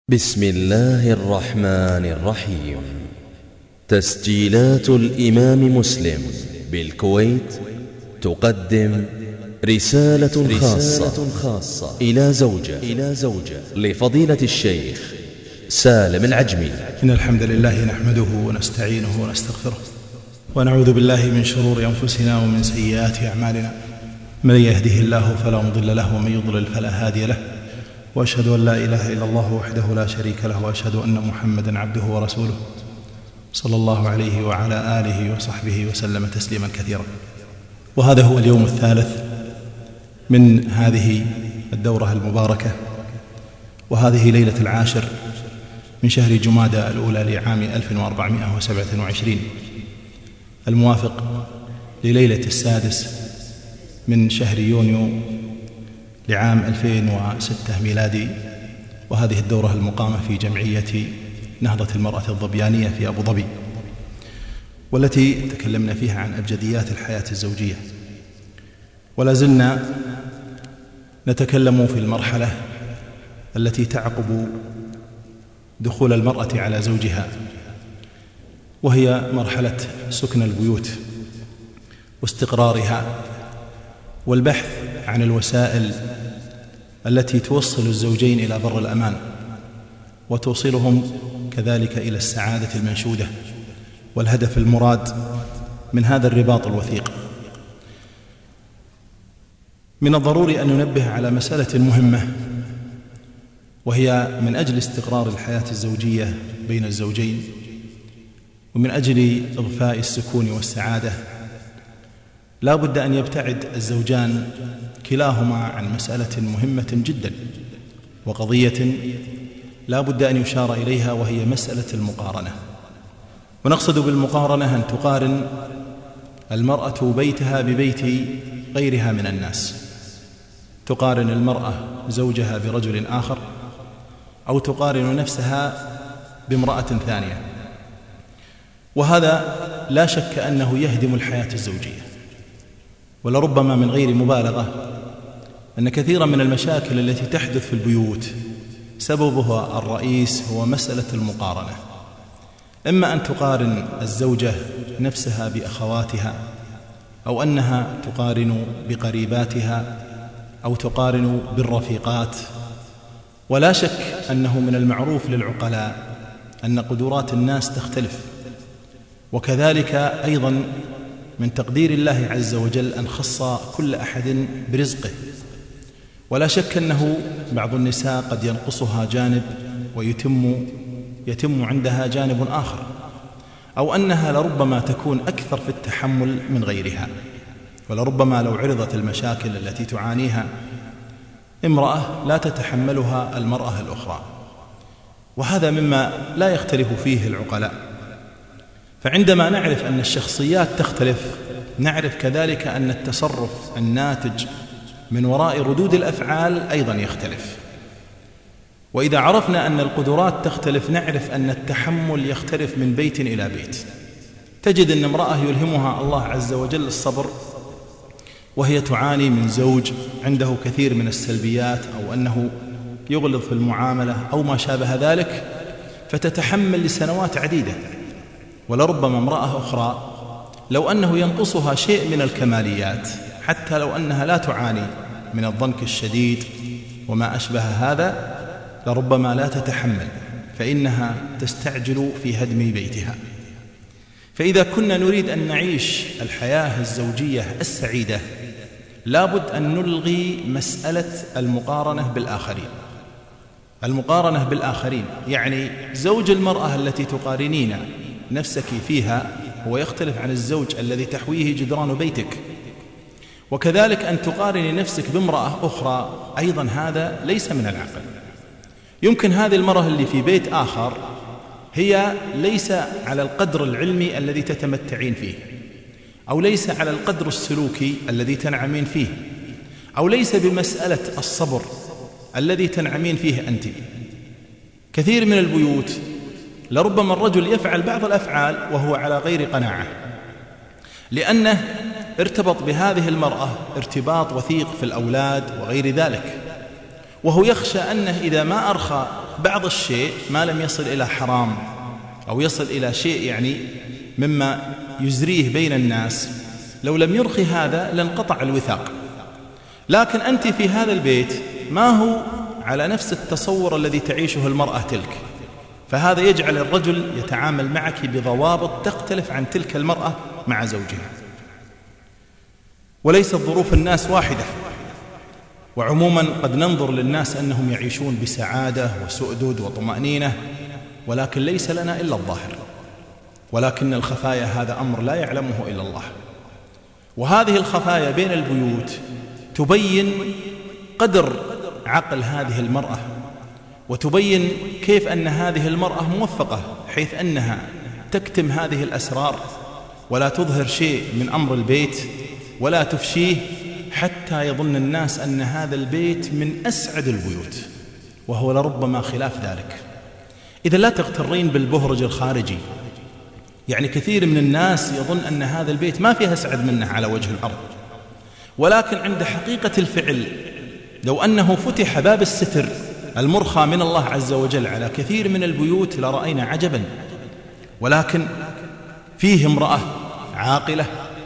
بسم الله الرحمن الرحيم. تسجيلات الإمام مسلم بالكويت تقدم رسالة خاصة إلى زوجة لفضيلة الشيخ سالم العجمي. إن الحمد لله نحمده ونستعينه ونستغفره ونعوذ بالله من شرور أنفسنا ومن سيئات أعمالنا، من يهده الله فلا مضل له ومن يضلل فلا هادي له، وأشهد أن لا إله إلا الله وحده لا شريك له، وأشهد أن محمدا عبده ورسوله صلى الله عليه وعلى آله وصحبه وسلم تسليما كثيرا. وهذا هو اليوم الثالث من هذه الدورة المباركة، وهذه ليلة العاشر من شهر جمادى الأولى لعام 1427 الموافق لليلة السادس من شهر يونيو لعام 2006 ميلادي. وهذه الدورة المقامة في جمعية نهضة المرأة الظبيانية في أبو ظبي، والتي تكلمنا فيها عن أبجديات الحياة الزوجية، ولا زلنا نتكلم في المرحلة التي تعقب دخول المرأة على زوجها، وهي مرحلة سكن البيوت واستقرارها، والبحث عن الوسائل التي توصل الزوجين إلى بر الأمان وتوصلهم كذلك إلى السعادة المنشودة والهدف المراد من هذا الرباط الوثيق. من الضروري أن ننبه على مسألة مهمة، وهي من أجل استقرار الحياة الزوجية بين الزوجين ومن أجل إضفاء السكون والسعادة، لا بد أن يبتعد الزوجان كلاهما عن مسألة مهمة جدا وقضية لا بد أن يشار إليها، وهي مسألة المقارنة. ونقصد بالمقارنة أن تقارن المرأة بيتها ببيت غيرها من الناس، تقارن المرأة زوجها برجل آخر، أو تقارن نفسها بامرأة ثانية، وهذا لا شك أنه يهدم الحياة الزوجية. ولربما من غير مبالغة أن كثيرا من المشاكل التي تحدث في البيوت سببها الرئيس هو مسألة المقارنة، إما أن تقارن الزوجة نفسها بأخواتها، أو أنها تقارن بقريباتها، أو تقارن بالرفيقات. ولا شك أنه من المعروف للعقلاء أن قدرات الناس تختلف، وكذلك أيضا من تقدير الله عز وجل أن خص كل أحد برزقه. ولا شك أنه بعض النساء قد ينقصها جانب ويتم عندها جانب آخر، أو أنها لربما تكون أكثر في التحمل من غيرها، ولربما لو عرضت المشاكل التي تعانيها امرأة لا تتحملها المرأة الأخرى، وهذا مما لا يختلف فيه العقلاء. فعندما نعرف أن الشخصيات تختلف، نعرف كذلك أن التصرف الناتج من وراء ردود الأفعال أيضا يختلف. وإذا عرفنا أن القدرات تختلف، نعرف أن التحمل يختلف من بيت إلى بيت. تجد أن امرأة يلهمها الله عز وجل الصبر وهي تعاني من زوج عنده كثير من السلبيات، أو أنه يغلظ في المعاملة أو ما شابه ذلك، فتتحمل لسنوات عديدة. ولربما امرأة أخرى لو أنه ينقصها شيء من الكماليات، حتى لو أنها لا تعاني من الضنك الشديد وما أشبه هذا، لربما لا تتحمل، فإنها تستعجل في هدم بيتها. فإذا كنا نريد أن نعيش الحياة الزوجية السعيدة، لابد أن نلغي مسألة المقارنة بالآخرين. المقارنة بالآخرين يعني زوج المرأة التي تقارنين نفسك فيها هو يختلف عن الزوج الذي تحويه جدران بيتك، وكذلك أن تقارن نفسك بامرأة أخرى أيضا هذا ليس من العقل. يمكن هذه المرأة اللي في بيت آخر هي ليس على القدر العلمي الذي تتمتعين فيه، أو ليس على القدر السلوكي الذي تنعمين فيه، أو ليس بمسألة الصبر الذي تنعمين فيه أنت. كثير من البيوت لربما الرجل يفعل بعض الأفعال وهو على غير قناعة، لأنه ارتبط بهذه المرأة ارتباط وثيق في الأولاد وغير ذلك، وهو يخشى أنه إذا ما أرخى بعض الشيء ما لم يصل إلى حرام أو يصل إلى شيء يعني مما يزريه بين الناس، لو لم يرخي هذا لانقطع الوثاق. لكن أنت في هذا البيت ما هو على نفس التصور الذي تعيشه المرأة تلك، فهذا يجعل الرجل يتعامل معك بضوابط تختلف عن تلك المرأة مع زوجها. وليست ظروف الناس واحدة، وعموما قد ننظر للناس أنهم يعيشون بسعادة وسؤدد وطمأنينة، ولكن ليس لنا إلا الظاهر، ولكن الخفايا هذا أمر لا يعلمه إلا الله. وهذه الخفايا بين البيوت تبين قدر عقل هذه المرأة، وتبين كيف أن هذه المرأة موفقة، حيث أنها تكتم هذه الأسرار ولا تظهر شيء من أمر البيت ولا تفشيه، حتى يظن الناس أن هذا البيت من أسعد البيوت، وهو لربما خلاف ذلك. إذا لا تغترين بالبهرج الخارجي، يعني كثير من الناس يظن أن هذا البيت ما فيه أسعد منه على وجه الأرض، ولكن عند حقيقة الفعل لو أنه فتح باب الستر المرخى من الله عز وجل على كثير من البيوت لرأينا عجبا. ولكن فيه امرأة عاقلة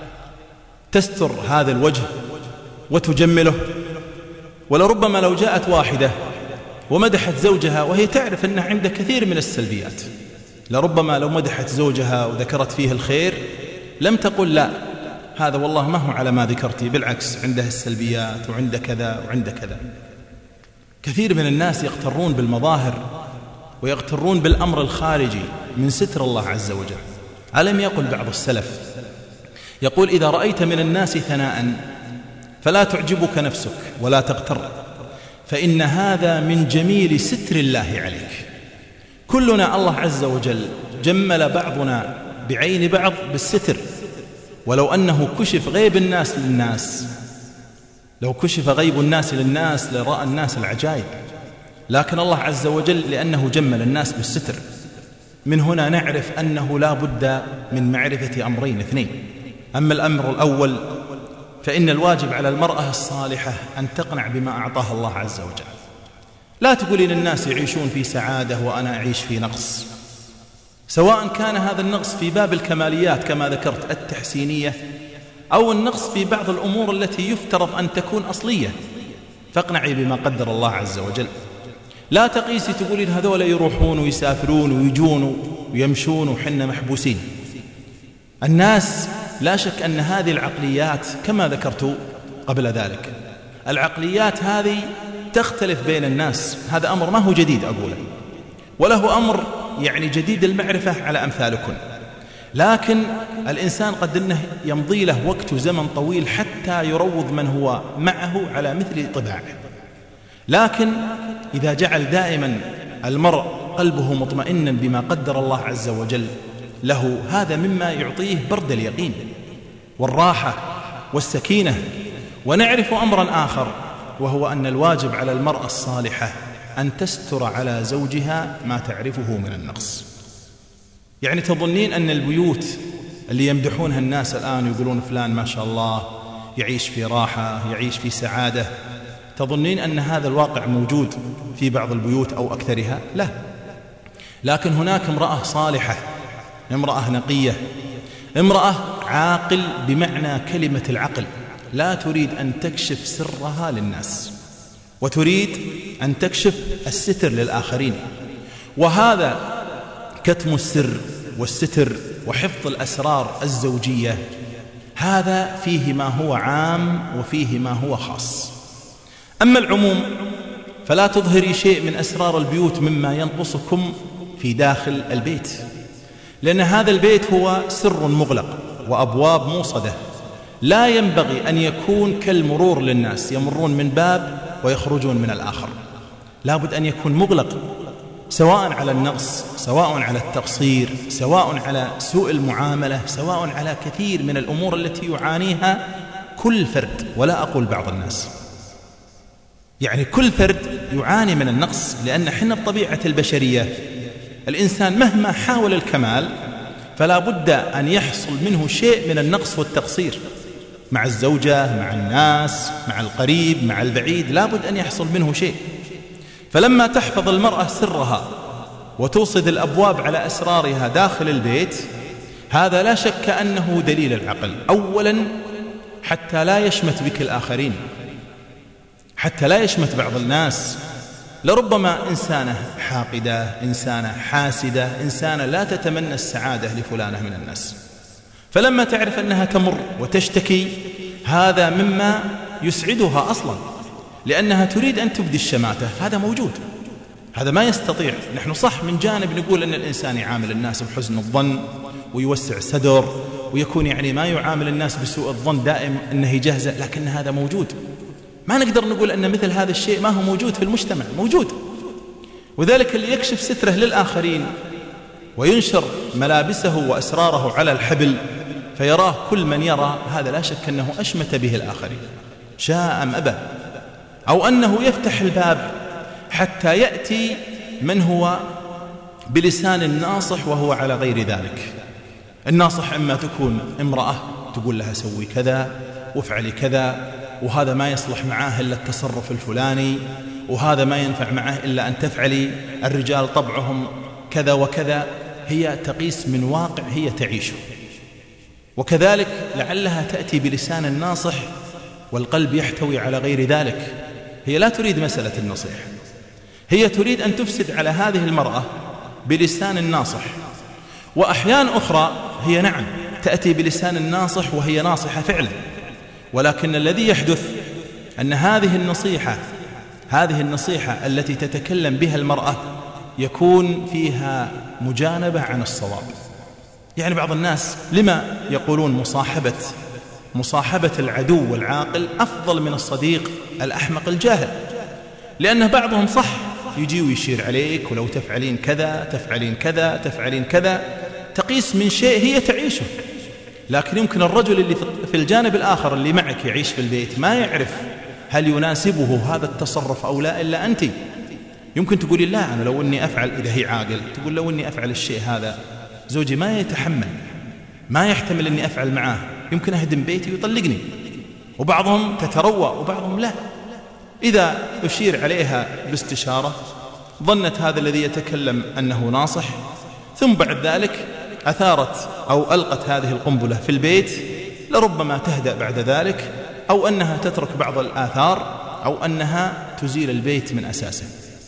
تستر هذا الوجه وتجمله، ولربما لو جاءت واحدة ومدحت زوجها وهي تعرف أنها عند كثير من السلبيات، لربما لو مدحت زوجها وذكرت فيه الخير لم تقل لا هذا والله ما هو على ما ذكرتي، بالعكس عنده السلبيات وعنده كذا وعنده كذا. كثير من الناس يغترون بالمظاهر ويغترون بالأمر الخارجي من ستر الله عز وجل. ألم يقل بعض السلف يقول: إذا رأيت من الناس ثناء فلا تعجبك نفسك ولا تغتر، فإن هذا من جميل ستر الله عليك. كلنا الله عز وجل جمل بعضنا بعين بعض بالستر، ولو أنه كشف غيب الناس للناس، لو كشف غيب الناس للناس لرأى الناس العجائب، لكن الله عز وجل لأنه جمل الناس بالستر. من هنا نعرف أنه لا بد من معرفة أمرين اثنين. أما الأمر الأول فإن الواجب على المرأة الصالحة أن تقنع بما أعطاها الله عز وجل. لا تقولين الناس يعيشون في سعادة وأنا أعيش في نقص، سواء كان هذا النقص في باب الكماليات كما ذكرت التحسينية، أو النقص في بعض الأمور التي يفترض أن تكون أصلية، فاقنعي بما قدر الله عز وجل. لا تقيسي تقولين هذول يروحون ويسافرون ويجون ويمشون وحنا محبوسين. الناس لا شك أن هذه العقليات كما ذكرت قبل ذلك، العقليات هذه تختلف بين الناس، هذا أمر ما هو جديد أقوله، وله أمر يعني جديد المعرفة على أمثالكم. لكن الإنسان قد أنه يمضي له وقت وزمن طويل حتى يروض من هو معه على مثل طباعه. لكن إذا جعل دائما المرء قلبه مطمئنا بما قدر الله عز وجل له، هذا مما يعطيه برد اليقين والراحة والسكينة. ونعرف أمرا آخر، وهو أن الواجب على المرأة الصالحة أن تستر على زوجها ما تعرفه من النقص. يعني تظنين أن البيوت اللي يمدحونها الناس الآن يقولون فلان ما شاء الله يعيش في راحة يعيش في سعادة، تظنين أن هذا الواقع موجود في بعض البيوت أو أكثرها؟ لا. لكن هناك امرأة صالحة، امرأة نقية، امرأة عاقل بمعنى كلمة العقل، لا تريد أن تكشف سرها للناس، وتريد أن تكشف الستر للآخرين. وهذا كتم السر والستر وحفظ الأسرار الزوجية، هذا فيه ما هو عام وفيه ما هو خاص. أما العموم فلا تظهري شيء من أسرار البيوت مما ينقصكم في داخل البيت، لأن هذا البيت هو سر مغلق وأبواب موصدة، لا ينبغي أن يكون كالمرور للناس، يمرون من باب ويخرجون من الآخر. لا بد أن يكون مغلق، سواء على النقص، سواء على التقصير، سواء على سوء المعاملة، سواء على كثير من الأمور التي يعانيها كل فرد، ولا أقول بعض الناس، يعني كل فرد يعاني من النقص. لأن حنا بطبيعة البشرية الإنسان مهما حاول الكمال فلا بد أن يحصل منه شيء من النقص والتقصير، مع الزوجة، مع الناس، مع القريب، مع البعيد، لا بد أن يحصل منه شيء. فلما تحفظ المرأة سرها وتوصد الأبواب على أسرارها داخل البيت، هذا لا شك أنه دليل العقل. أولا حتى لا يشمت بك الآخرين، حتى لا يشمت بعض الناس. لربما إنسانة حاقدة، إنسانة حاسدة، إنسانة لا تتمنى السعادة لفلانة من الناس، فلما تعرف أنها تمر وتشتكي هذا مما يسعدها أصلا، لأنها تريد أن تبدي الشماتة. هذا موجود، هذا ما يستطيع. نحن صح من جانب نقول أن الإنسان يعامل الناس بحسن الظن ويوسع صدر ويكون ما يعامل الناس بسوء الظن دائم أنه يجهزه، لكن هذا موجود. ما نقدر نقول أن مثل هذا الشيء ما هو موجود في المجتمع، موجود. وذلك اللي يكشف ستره للآخرين وينشر ملابسه وأسراره على الحبل فيراه كل من يرى، هذا لا شك أنه أشمت به الآخرين شاء أم أبى. أو أنه يفتح الباب حتى يأتي من هو بلسان ناصح وهو على غير ذلك. الناصح إما تكون امرأة تقول لها سوي كذا وافعلي كذا، وهذا ما يصلح معاه إلا التصرف الفلاني، وهذا ما ينفع معه إلا أن تفعلي، الرجال طبعهم كذا وكذا. هي تقيس من واقع هي تعيشه. وكذلك لعلها تأتي بلسان ناصح والقلب يحتوي على غير ذلك. هي لا تريد مسألة النصيحة، هي تريد أن تفسد على هذه المرأة بلسان ناصح. وأحيان أخرى هي نعم تأتي بلسان ناصح وهي ناصحة فعلا، ولكن الذي يحدث أن هذه النصيحة التي تتكلم بها المرأة يكون فيها مجانبة عن الصواب. بعض الناس لما يقولون مصاحبة العدو والعاقل أفضل من الصديق الأحمق الجاهل؟ لأن بعضهم صح يجي ويشير عليك، ولو تفعلين كذا تفعلين كذا تفعلين كذا، تقيس من شيء هي تعيشه. لكن يمكن الرجل اللي في الجانب الآخر اللي معك يعيش في البيت ما يعرف هل يناسبه هذا التصرف أو لا إلا أنت. يمكن تقولي لا، أنا لو أني أفعل، إذا هي عاقل تقول لو أني أفعل الشيء هذا زوجي ما يتحمل، ما يحتمل أني أفعل معاه، يمكن أهدم بيتي ويطلقني. وبعضهم تتروى وبعضهم لا. إذا أشير عليها باستشارة ظنت هذا الذي يتكلم أنه ناصح، ثم بعد ذلك أثارت أو ألقت هذه القنبلة في البيت، لربما تهدأ بعد ذلك، أو أنها تترك بعض الآثار، أو أنها تزيل البيت من أساسه.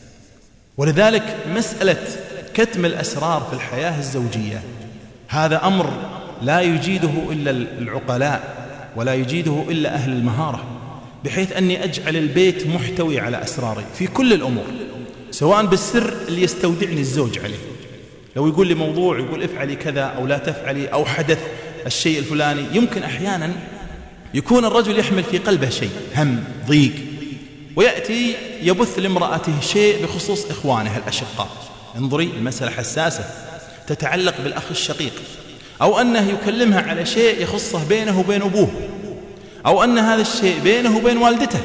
ولذلك مسألة كتم الأسرار في الحياة الزوجية هذا أمر لا يجيده إلا العقلاء ولا يجيده إلا أهل المهارة، بحيث أني أجعل البيت محتوي على أسراري في كل الأمور، سواء بالسر اللي يستودعني الزوج عليه. لو يقول لي موضوع، يقول افعلي كذا أو لا تفعلي، أو حدث الشيء الفلاني، يمكن أحيانا يكون الرجل يحمل في قلبه شيء، هم، ضيق، ويأتي يبث لامرأته شيء بخصوص إخوانها الأشقاء. انظري، المسألة حساسة تتعلق بالأخ الشقيق، أو أنه يكلمها على شيء يخصه بينه وبين أبوه، أو أن هذا الشيء بينه وبين والدته.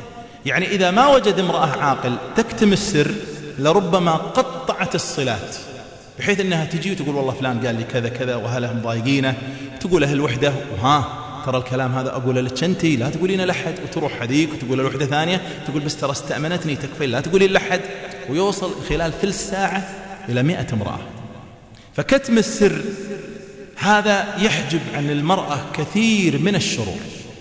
إذا ما وجد امرأة عاقل تكتم السر لربما قطعت الصلات، بحيث أنها تجي وتقول والله فلان قال لي كذا كذا وهله مضايقينه، تقول له الوحدة ترى الكلام هذا أقول لك أنتي، لا تقولين لحد، وتروح هذيك وتقول الوحدة ثانية تقول بس ترى استأمنتني تكفي، لا تقولين لحد، ويوصل خلال ثلث ساعة إلى 100 امرأة. فكتم السر هذا يحجب عن المرأة كثير من الشرور.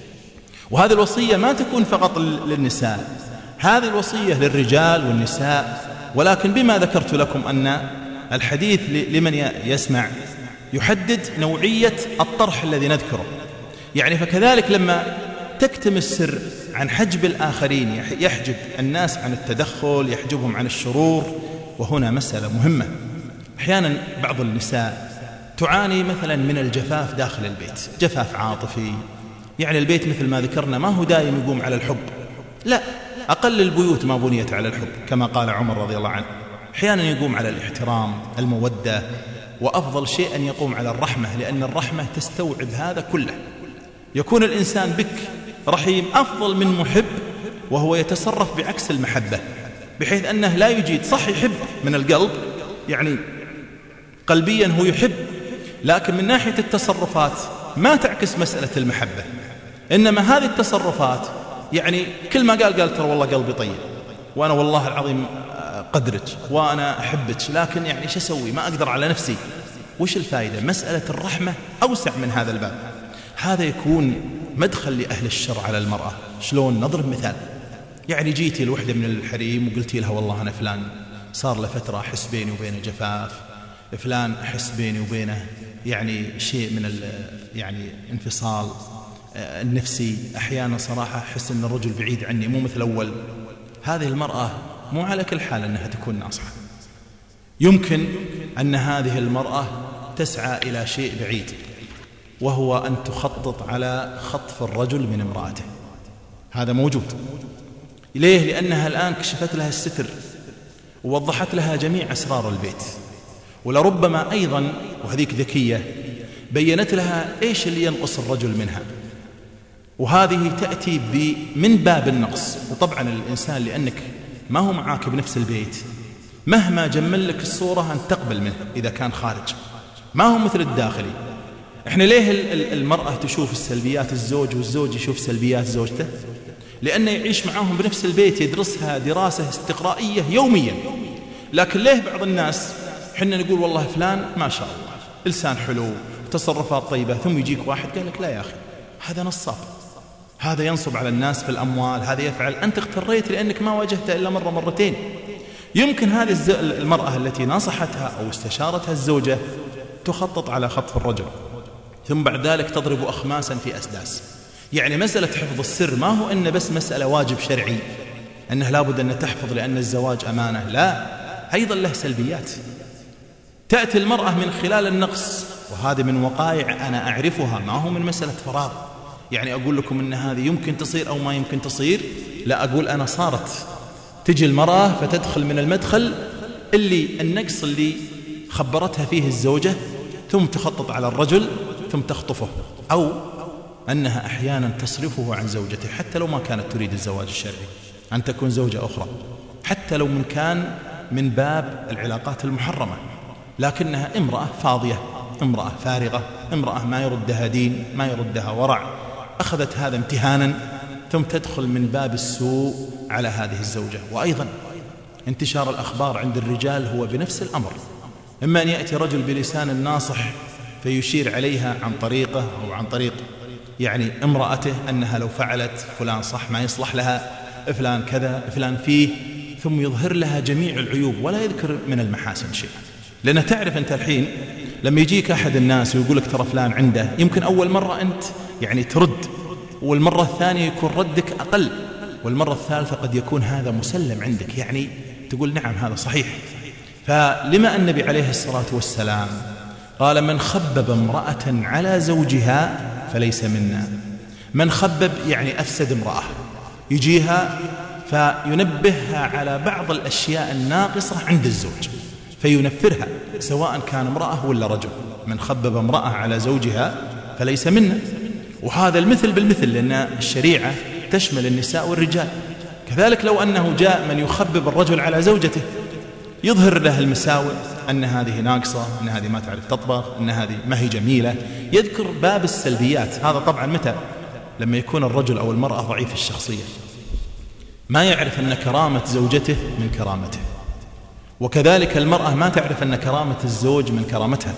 وهذه الوصية ما تكون فقط للنساء، هذه الوصية للرجال والنساء، ولكن بما ذكرت لكم أن الحديث لمن يسمع يحدد نوعية الطرح الذي نذكره. فكذلك لما تكتم السر عن حجب الآخرين يحجب الناس عن التدخل، يحجبهم عن الشرور. وهنا مسألة مهمة، أحيانا بعض النساء تعاني مثلا من الجفاف داخل البيت، جفاف عاطفي. البيت مثل ما ذكرنا ما هو دائم يقوم على الحب، لا، أقل البيوت ما بنيت على الحب كما قال عمر رضي الله عنه. أحيانا يقوم على الاحترام، المودة، وأفضل شيء أن يقوم على الرحمة، لأن الرحمة تستوعب هذا كله. يكون الإنسان بك رحيم أفضل من محب وهو يتصرف بعكس المحبة، بحيث أنه لا يجيد، صح يحب من القلب، قلبيا هو يحب، لكن من ناحية التصرفات ما تعكس مسألة المحبة. إنما هذه التصرفات كل ما قال ترى والله قلبي طيب، وأنا والله العظيم قدرك وأنا أحبك، لكن يعني شو أسوي، ما أقدر على نفسي. وش الفائدة؟ مسألة الرحمة أوسع من هذا الباب. هذا يكون مدخل لأهل الشر على المرأة. شلون؟ نضرب مثال. يعني جيتي لوحدة من الحريم وقلتي لها والله أنا فلان صار له فترة أحس بيني وبينه جفاف، فلان أحس بيني وبينه يعني شيء من يعني انفصال النفسي، أحيانا صراحة أحس أن الرجل بعيد عني مو مثل أول. هذه المرأة مو على كل حال أنها تكون ناصحة، يمكن أن هذه المرأة تسعى إلى شيء بعيد، وهو أن تخطط على خطف الرجل من امرأته. هذا موجود. ليه؟ لأنها الآن كشفت لها الستر ووضحت لها جميع أسرار البيت، ولربما أيضا وهذيك ذكية بيّنت لها إيش اللي ينقص الرجل منها، وهذه تأتي من باب النقص. وطبعا الإنسان لأنك ما هو معاك بنفس البيت مهما جمل لك الصورة أن تقبل منه إذا كان خارج، ما هو مثل الداخلي. إحنا ليه المرأة تشوف السلبيات الزوج والزوج يشوف سلبيات زوجته؟ لأنه يعيش معاهم بنفس البيت، يدرسها دراسة استقرائية يوميا. لكن ليه بعض الناس حنا نقول والله فلان ما شاء الله لسان حلو وتصرفات طيبة، ثم يجيك واحد قال لك لا يا أخي هذا نصاب، هذا ينصب على الناس في الأموال، هذا يفعل. أنت اغتريت لأنك ما واجهته إلا مرة مرتين. يمكن هذه المرأة التي نصحتها أو استشارتها الزوجة تخطط على خطف الرجل، ثم بعد ذلك تضرب أخماسا في أسداس. يعني مسألة حفظ السر ما هو أن بس مسألة واجب شرعي أنه لابد أن تحفظ لأن الزواج أمانة، لا، أيضا له سلبيات. تأتي المرأة من خلال النقص، وهذه من وقائع أنا أعرفها، ما هو من مسألة فراغ. يعني أقول لكم أن هذه يمكن تصير أو ما يمكن تصير، لا، أقول أنا صارت. تجي المرأة فتدخل من المدخل اللي النقص اللي خبرتها فيه الزوجة، ثم تخطط على الرجل ثم تخطفه، أو أنها أحيانا تصرفه عن زوجته حتى لو ما كانت تريد الزواج الشرعي، أن تكون زوجة أخرى، حتى لو من كان من باب العلاقات المحرمة، لكنها امرأة فاضية، امرأة فارغة، امرأة ما يردها دين، ما يردها ورع، أخذت هذا امتهانا، ثم تدخل من باب السوء على هذه الزوجة. وأيضا انتشار الأخبار عند الرجال هو بنفس الأمر، إما أن يأتي رجل بلسان ناصح فيشير عليها عن طريقه أو عن طريق يعني امرأته أنها لو فعلت فلان صح ما يصلح لها، فلان كذا، فلان فيه، ثم يظهر لها جميع العيوب ولا يذكر من المحاسن شيء. لأن تعرف أنت الحين لما يجيك أحد الناس ويقول لك ترى فلان عنده، يمكن أول مرة أنت يعني ترد، والمرة الثانية يكون ردك أقل، والمرة الثالثة قد يكون هذا مسلم عندك، يعني تقول نعم هذا صحيح. فلما النبي عليه الصلاة والسلام قال من خبب امرأة على زوجها فليس منا. من خبب يعني أفسد امرأة، يجيها فينبهها على بعض الأشياء الناقصة عند الزوج فينفرها، سواء كان امرأة ولا رجل. من خبب امرأة على زوجها فليس منا. وهذا المثل بالمثل، لأن الشريعة تشمل النساء والرجال. كذلك لو أنه جاء من يخبب الرجل على زوجته، يظهر له المساوئ، أن هذه ناقصة، أن هذه ما تعرف تطبخ، أن هذه ما هي جميلة، يذكر باب السلبيات. هذا طبعا متى؟ لما يكون الرجل أو المرأة ضعيف الشخصية، ما يعرف أن كرامة زوجته من كرامته، وكذلك المرأة ما تعرف أن كرامة الزوج من كرامتها،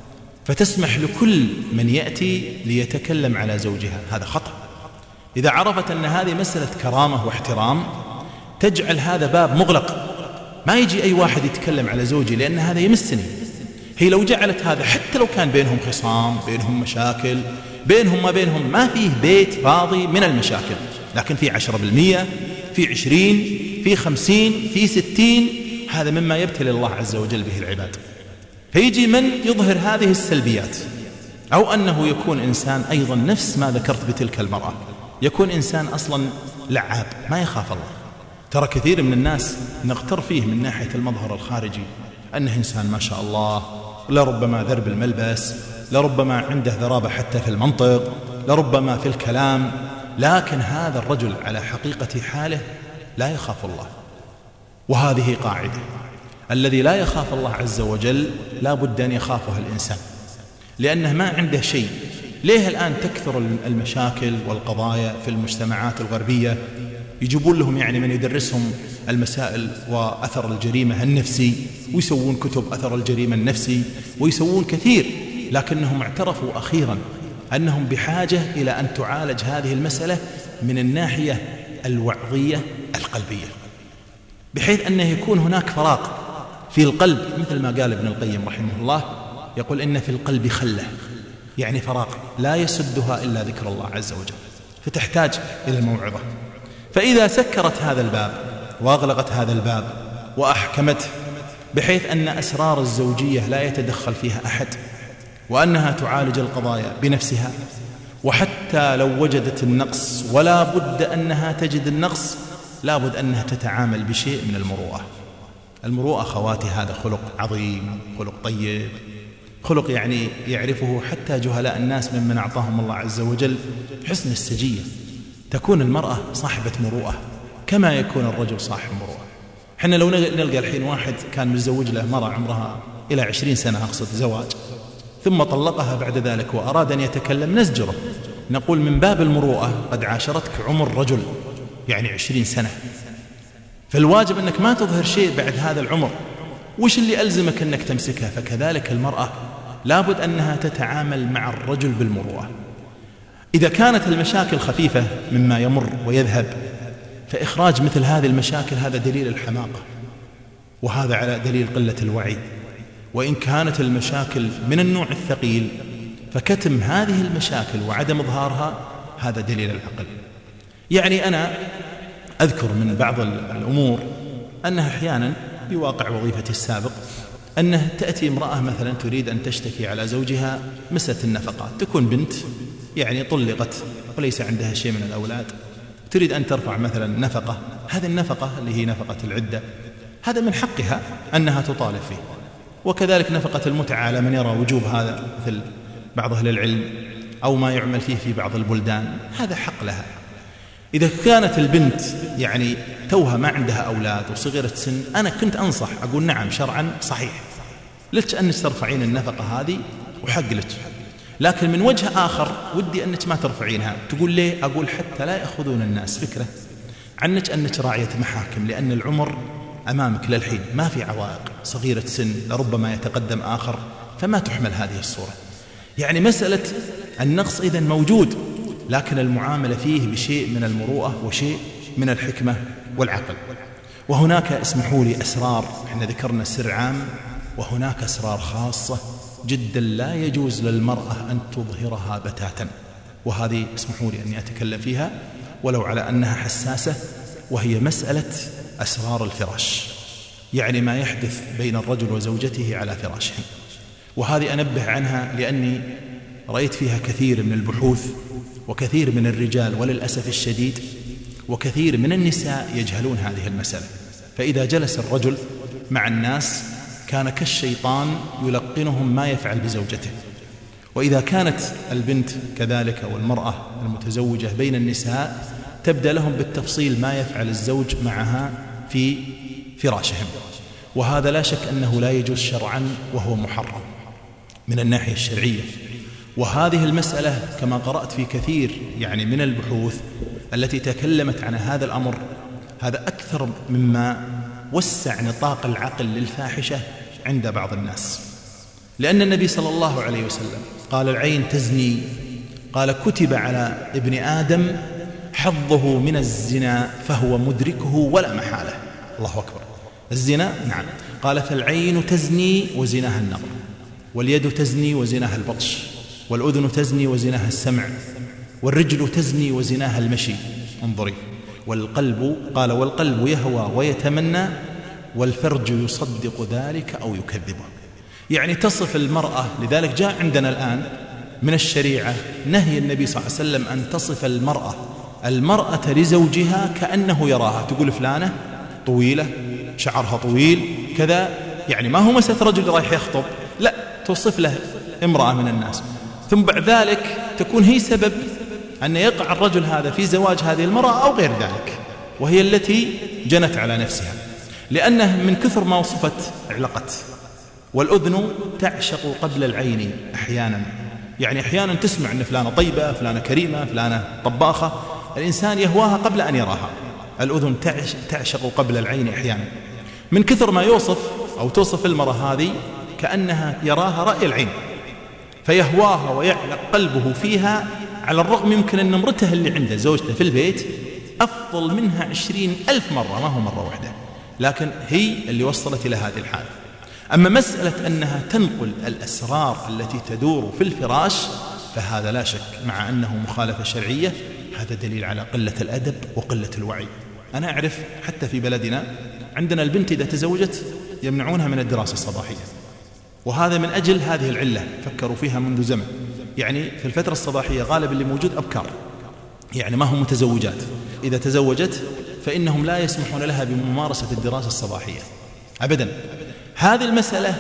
فتسمح لكل من يأتي ليتكلم على زوجها. هذا خطأ. إذا عرفت أن هذه مسألة كرامة واحترام تجعل هذا باب مغلق، ما يجي أي واحد يتكلم على زوجي لأن هذا يمسني. هي لو جعلت هذا حتى لو كان بينهم خصام، بينهم مشاكل، بينهم ما بينهم، ما فيه بيت فاضي من المشاكل، لكن في 10%، في 20%، في 50%، في 60%، هذا مما يبتلي الله عز وجل به العباد. فيجي من يظهر هذه السلبيات، أو أنه يكون إنسان أيضا نفس ما ذكرت بتلك المرأة، يكون إنسان أصلا لعاب ما يخاف الله. ترى كثير من الناس نغتر فيه من ناحية المظهر الخارجي أنه إنسان ما شاء الله، لربما ذرب الملبس، لربما عنده ذرابة حتى في المنطق، لربما في الكلام، لكن هذا الرجل على حقيقة حاله لا يخاف الله. وهذه قاعدة، الذي لا يخاف الله عز وجل لا بد أن يخافها الإنسان، لأنه ما عنده شيء. ليه الآن تكثر المشاكل والقضايا في المجتمعات الغربية؟ يجيبون لهم يعني من يدرسهم المسائل وأثر الجريمة النفسي، ويسوون كتب أثر الجريمة النفسي، ويسوون كثير، لكنهم اعترفوا أخيرا أنهم بحاجة إلى أن تعالج هذه المسألة من الناحية الوعظية القلبية، بحيث أنه يكون هناك فراغ في القلب، مثل ما قال ابن القيم رحمه الله، يقول إن في القلب خلة، يعني فراغ لا يسدها إلا ذكر الله عز وجل، فتحتاج إلى الموعظة. فإذا سكرت هذا الباب وأغلقت هذا الباب وأحكمته بحيث أن أسرار الزوجية لا يتدخل فيها أحد، وأنها تعالج القضايا بنفسها، وحتى لو وجدت النقص ولا بد أنها تجد النقص، لا بد أنها تتعامل بشيء من المروءة. المروءة خواتي هذا خلق عظيم، خلق طيب، خلق يعني يعرفه حتى جهلاء الناس ممن أعطاهم الله عز وجل حسن السجية. تكون المرأة صاحبة مروءة كما يكون الرجل صاحب مروءة. حنا لو نلقى الحين واحد كان متزوج له مرأة عمرها إلى 20 سنة أقصد زواج، ثم طلقها بعد ذلك وأراد أن يتكلم، نزجره، نقول من باب المروءة قد عاشرتك عمر رجل يعني 20 سنة، فالواجب أنك ما تظهر شيء بعد هذا العمر. وش اللي ألزمك أنك تمسكها؟ فكذلك المرأة لابد أنها تتعامل مع الرجل بالمروءة. إذا كانت المشاكل خفيفة مما يمر ويذهب، فإخراج مثل هذه المشاكل هذا دليل الحماقة، وهذا على دليل قلة الوعي. وإن كانت المشاكل من النوع الثقيل، فكتم هذه المشاكل وعدم إظهارها هذا دليل العقل. يعني أنا أذكر من بعض الأمور أنها أحيانا بواقع وظيفتي السابق، أنه تأتي امرأة مثلا تريد أن تشتكي على زوجها مسألة النفقات، تكون بنت يعني طلقت وليس عندها شيء من الأولاد، تريد أن ترفع مثلا نفقة، هذه النفقة اللي هي نفقة العدة هذا من حقها أنها تطالب فيه، وكذلك نفقة المتعة على من يرى وجوب هذا مثل بعض أهل العلم أو ما يعمل فيه في بعض البلدان، هذا حق لها. إذا كانت البنت يعني توها ما عندها أولاد وصغيرة سن، أنا كنت أنصح أقول نعم شرعا صحيح لك أنك ترفعين النفقة هذه وحق لك، لكن من وجه آخر ودي أنك ما ترفعينها. تقول ليه؟ أقول حتى لا يأخذون الناس فكرة عنك أنك راعية محاكم، لأن العمر أمامك للحين ما في عوائق، صغيرة سن لربما يتقدم آخر، فما تحمل هذه الصورة. يعني مسألة النقص إذن موجود، لكن المعاملة فيه بشيء من المروءة وشيء من الحكمة والعقل. وهناك اسمحوا لي أسرار، احنا ذكرنا سر عام، وهناك أسرار خاصة جدا لا يجوز للمرأة أن تظهرها بتاتا، وهذه اسمحوا لي أني أتكلم فيها ولو على أنها حساسة، وهي مسألة أسرار الفراش، يعني ما يحدث بين الرجل وزوجته على فراشهم. وهذه أنبه عنها لأني رأيت فيها كثير من البحوث، وكثير من الرجال وللأسف الشديد وكثير من النساء يجهلون هذه المسألة. فإذا جلس الرجل مع الناس كان كالشيطان يلقنهم ما يفعل بزوجته، وإذا كانت البنت كذلك والمرأة المتزوجة بين النساء تبدأ لهم بالتفصيل ما يفعل الزوج معها في فراشهم، وهذا لا شك أنه لا يجوز شرعا وهو محرم من الناحية الشرعية. وهذه المسألة كما قرأت في كثير يعني من البحوث التي تكلمت عن هذا الأمر، هذا أكثر مما وسع نطاق العقل للفاحشة عند بعض الناس، لأن النبي صلى الله عليه وسلم قال العين تزني، قال كتب على ابن آدم حظه من الزنا فهو مدركه ولا محالة. الله أكبر. الزنا نعم، قال فالعين تزني وزناها النظر، واليد تزني وزناها البطش، والأذن تزني وزناها السمع، والرجل تزني وزناها المشي، انظري، والقلب قال والقلب يهوى ويتمنى، والفرج يصدق ذلك أو يكذبه. يعني تصف المرأة، لذلك جاء عندنا الآن من الشريعة نهي النبي صلى الله عليه وسلم أن تصف المرأة لزوجها كأنه يراها، تقول فلانة طويلة شعرها طويل كذا، يعني ما هو مسألة رجل رايح يخطب، لا، توصف له امرأة من الناس، ثم بعد ذلك تكون هي سبب أن يقع الرجل هذا في زواج هذه المرأة أو غير ذلك، وهي التي جنت على نفسها، لأنه من كثر ما وصفت علقت. والأذن تعشق قبل العين أحيانا، يعني أحيانا تسمع أن فلانة طيبة، فلانة كريمة، فلانة طباخة، الإنسان يهواها قبل أن يراها، الأذن تعشق قبل العين أحيانا، من كثر ما يوصف أو توصف المرأة هذه كأنها يراها رأي العين فيهواها ويعلق قلبه فيها، على الرغم يمكن أن امرته اللي عنده زوجته في البيت أفضل منها 20,000 مرة، ما هو مرة واحدة، لكن هي اللي وصلت إلى هذه الحال. أما مسألة أنها تنقل الأسرار التي تدور في الفراش فهذا لا شك مع أنه مخالفة شرعية، هذا دليل على قلة الأدب وقلة الوعي. أنا أعرف حتى في بلدنا عندنا البنت إذا تزوجت يمنعونها من الدراسة الصباحية، وهذا من أجل هذه العلة فكروا فيها منذ زمن. يعني في الفترة الصباحية غالب اللي موجود أبكار، يعني ما هم متزوجات، إذا تزوجت فإنهم لا يسمحون لها بممارسة الدراسة الصباحية أبدا. هذه المسألة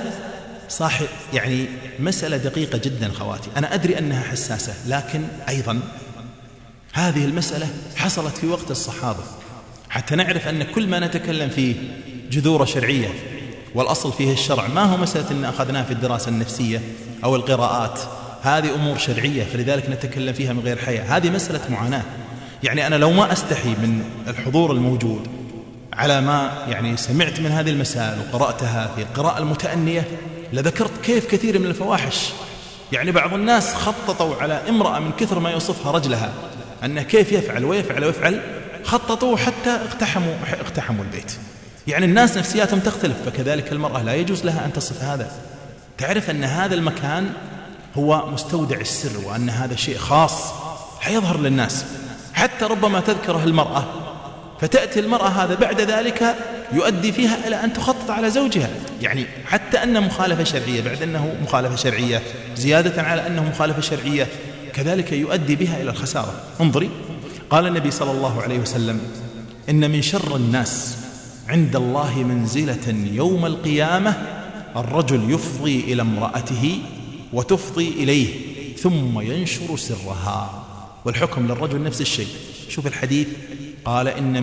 يعني مسألة دقيقة جدا خواتي، أنا أدري أنها حساسة، لكن أيضا هذه المسألة حصلت في وقت الصحابة، حتى نعرف أن كل ما نتكلم فيه جذور شرعية والأصل فيه الشرع، ما هو مسألة أن أخذناه في الدراسة النفسية أو القراءات، هذه أمور شرعية فلذلك نتكلم فيها من غير حياء. هذه مسألة معاناة، يعني أنا لو ما أستحي من الحضور الموجود على ما يعني سمعت من هذه المسائل وقرأتها في القراءة المتأنية لذكرت كيف كثير من الفواحش، يعني بعض الناس خططوا على امرأة من كثر ما يوصفها رجلها أنه كيف يفعل ويفعل ويفعل، خططوا حتى اقتحموا البيت. يعني الناس نفسياتهم تختلف، فكذلك المرأة لا يجوز لها أن تصف هذا، تعرف أن هذا المكان هو مستودع السر، وأن هذا شيء خاص لا يظهر للناس، حتى ربما تذكره المرأة فتأتي المرأة هذا بعد ذلك يؤدي فيها إلى أن تخطط على زوجها، يعني حتى أن مخالفة شرعية بعد أنه مخالفة شرعية زيادة على أنه مخالفة شرعية كذلك يؤدي بها إلى الخسارة. انظري، قال النبي صلى الله عليه وسلم: إن من شر الناس عند الله منزلة يوم القيامة الرجل يفضي إلى امرأته وتفضي إليه ثم ينشر سرها، والحكم للرجل نفس الشيء. شوف الحديث، قال: إن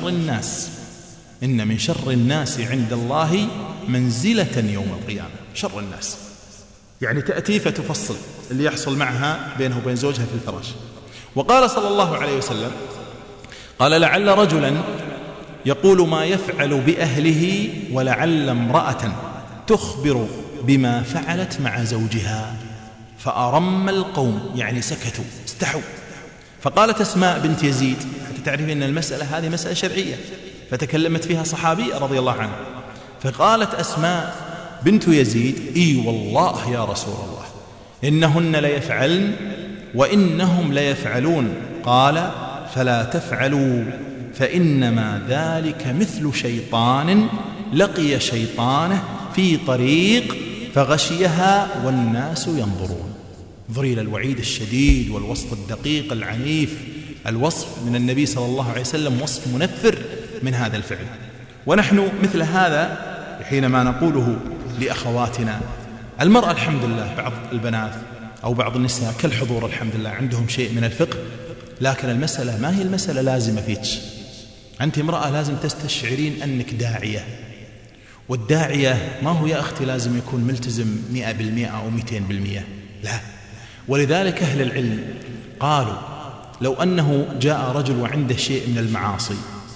من شر الناس عند الله منزلة يوم القيامة. شر الناس يعني تأتي فتفصل اللي يحصل معها بينه وبين زوجها في الفراش. وقال صلى الله عليه وسلم: قال: لعل رجلا يقول ما يفعل بأهله ولعل امرأة تخبر بما فعلت مع زوجها فأرم القوم، يعني سكتوا استحوا. فقالت أسماء بنت يزيد، حتى تعرفين أن المسألة هذه مسألة شرعية فتكلمت فيها صحابية رضي الله عنه، فقالت أسماء بنت يزيد: إي والله يا رسول الله إنهن ليفعلن وإنهم ليفعلون. قال: فلا تفعلوا فإنما ذلك مثل شيطان لقي شيطانه في طريق فغشيها والناس ينظرون. انظري إلى الوعيد الشديد والوصف الدقيق العنيف، الوصف من النبي صلى الله عليه وسلم وصف منفر من هذا الفعل. ونحن مثل هذا حينما نقوله لأخواتنا، المرأة الحمد لله بعض البنات أو بعض النساء كالحضور الحمد لله عندهم شيء من الفقه، لكن المسألة ما هي المسألة لازمة فيك. أنت امرأة لازم تستشعرين أنك داعية، والداعية ما هو يا أختي لازم يكون ملتزم 100% أو 200%، لا. ولذلك أهل العلم قالوا لو أنه جاء رجل وعنده شيء من المعاصي،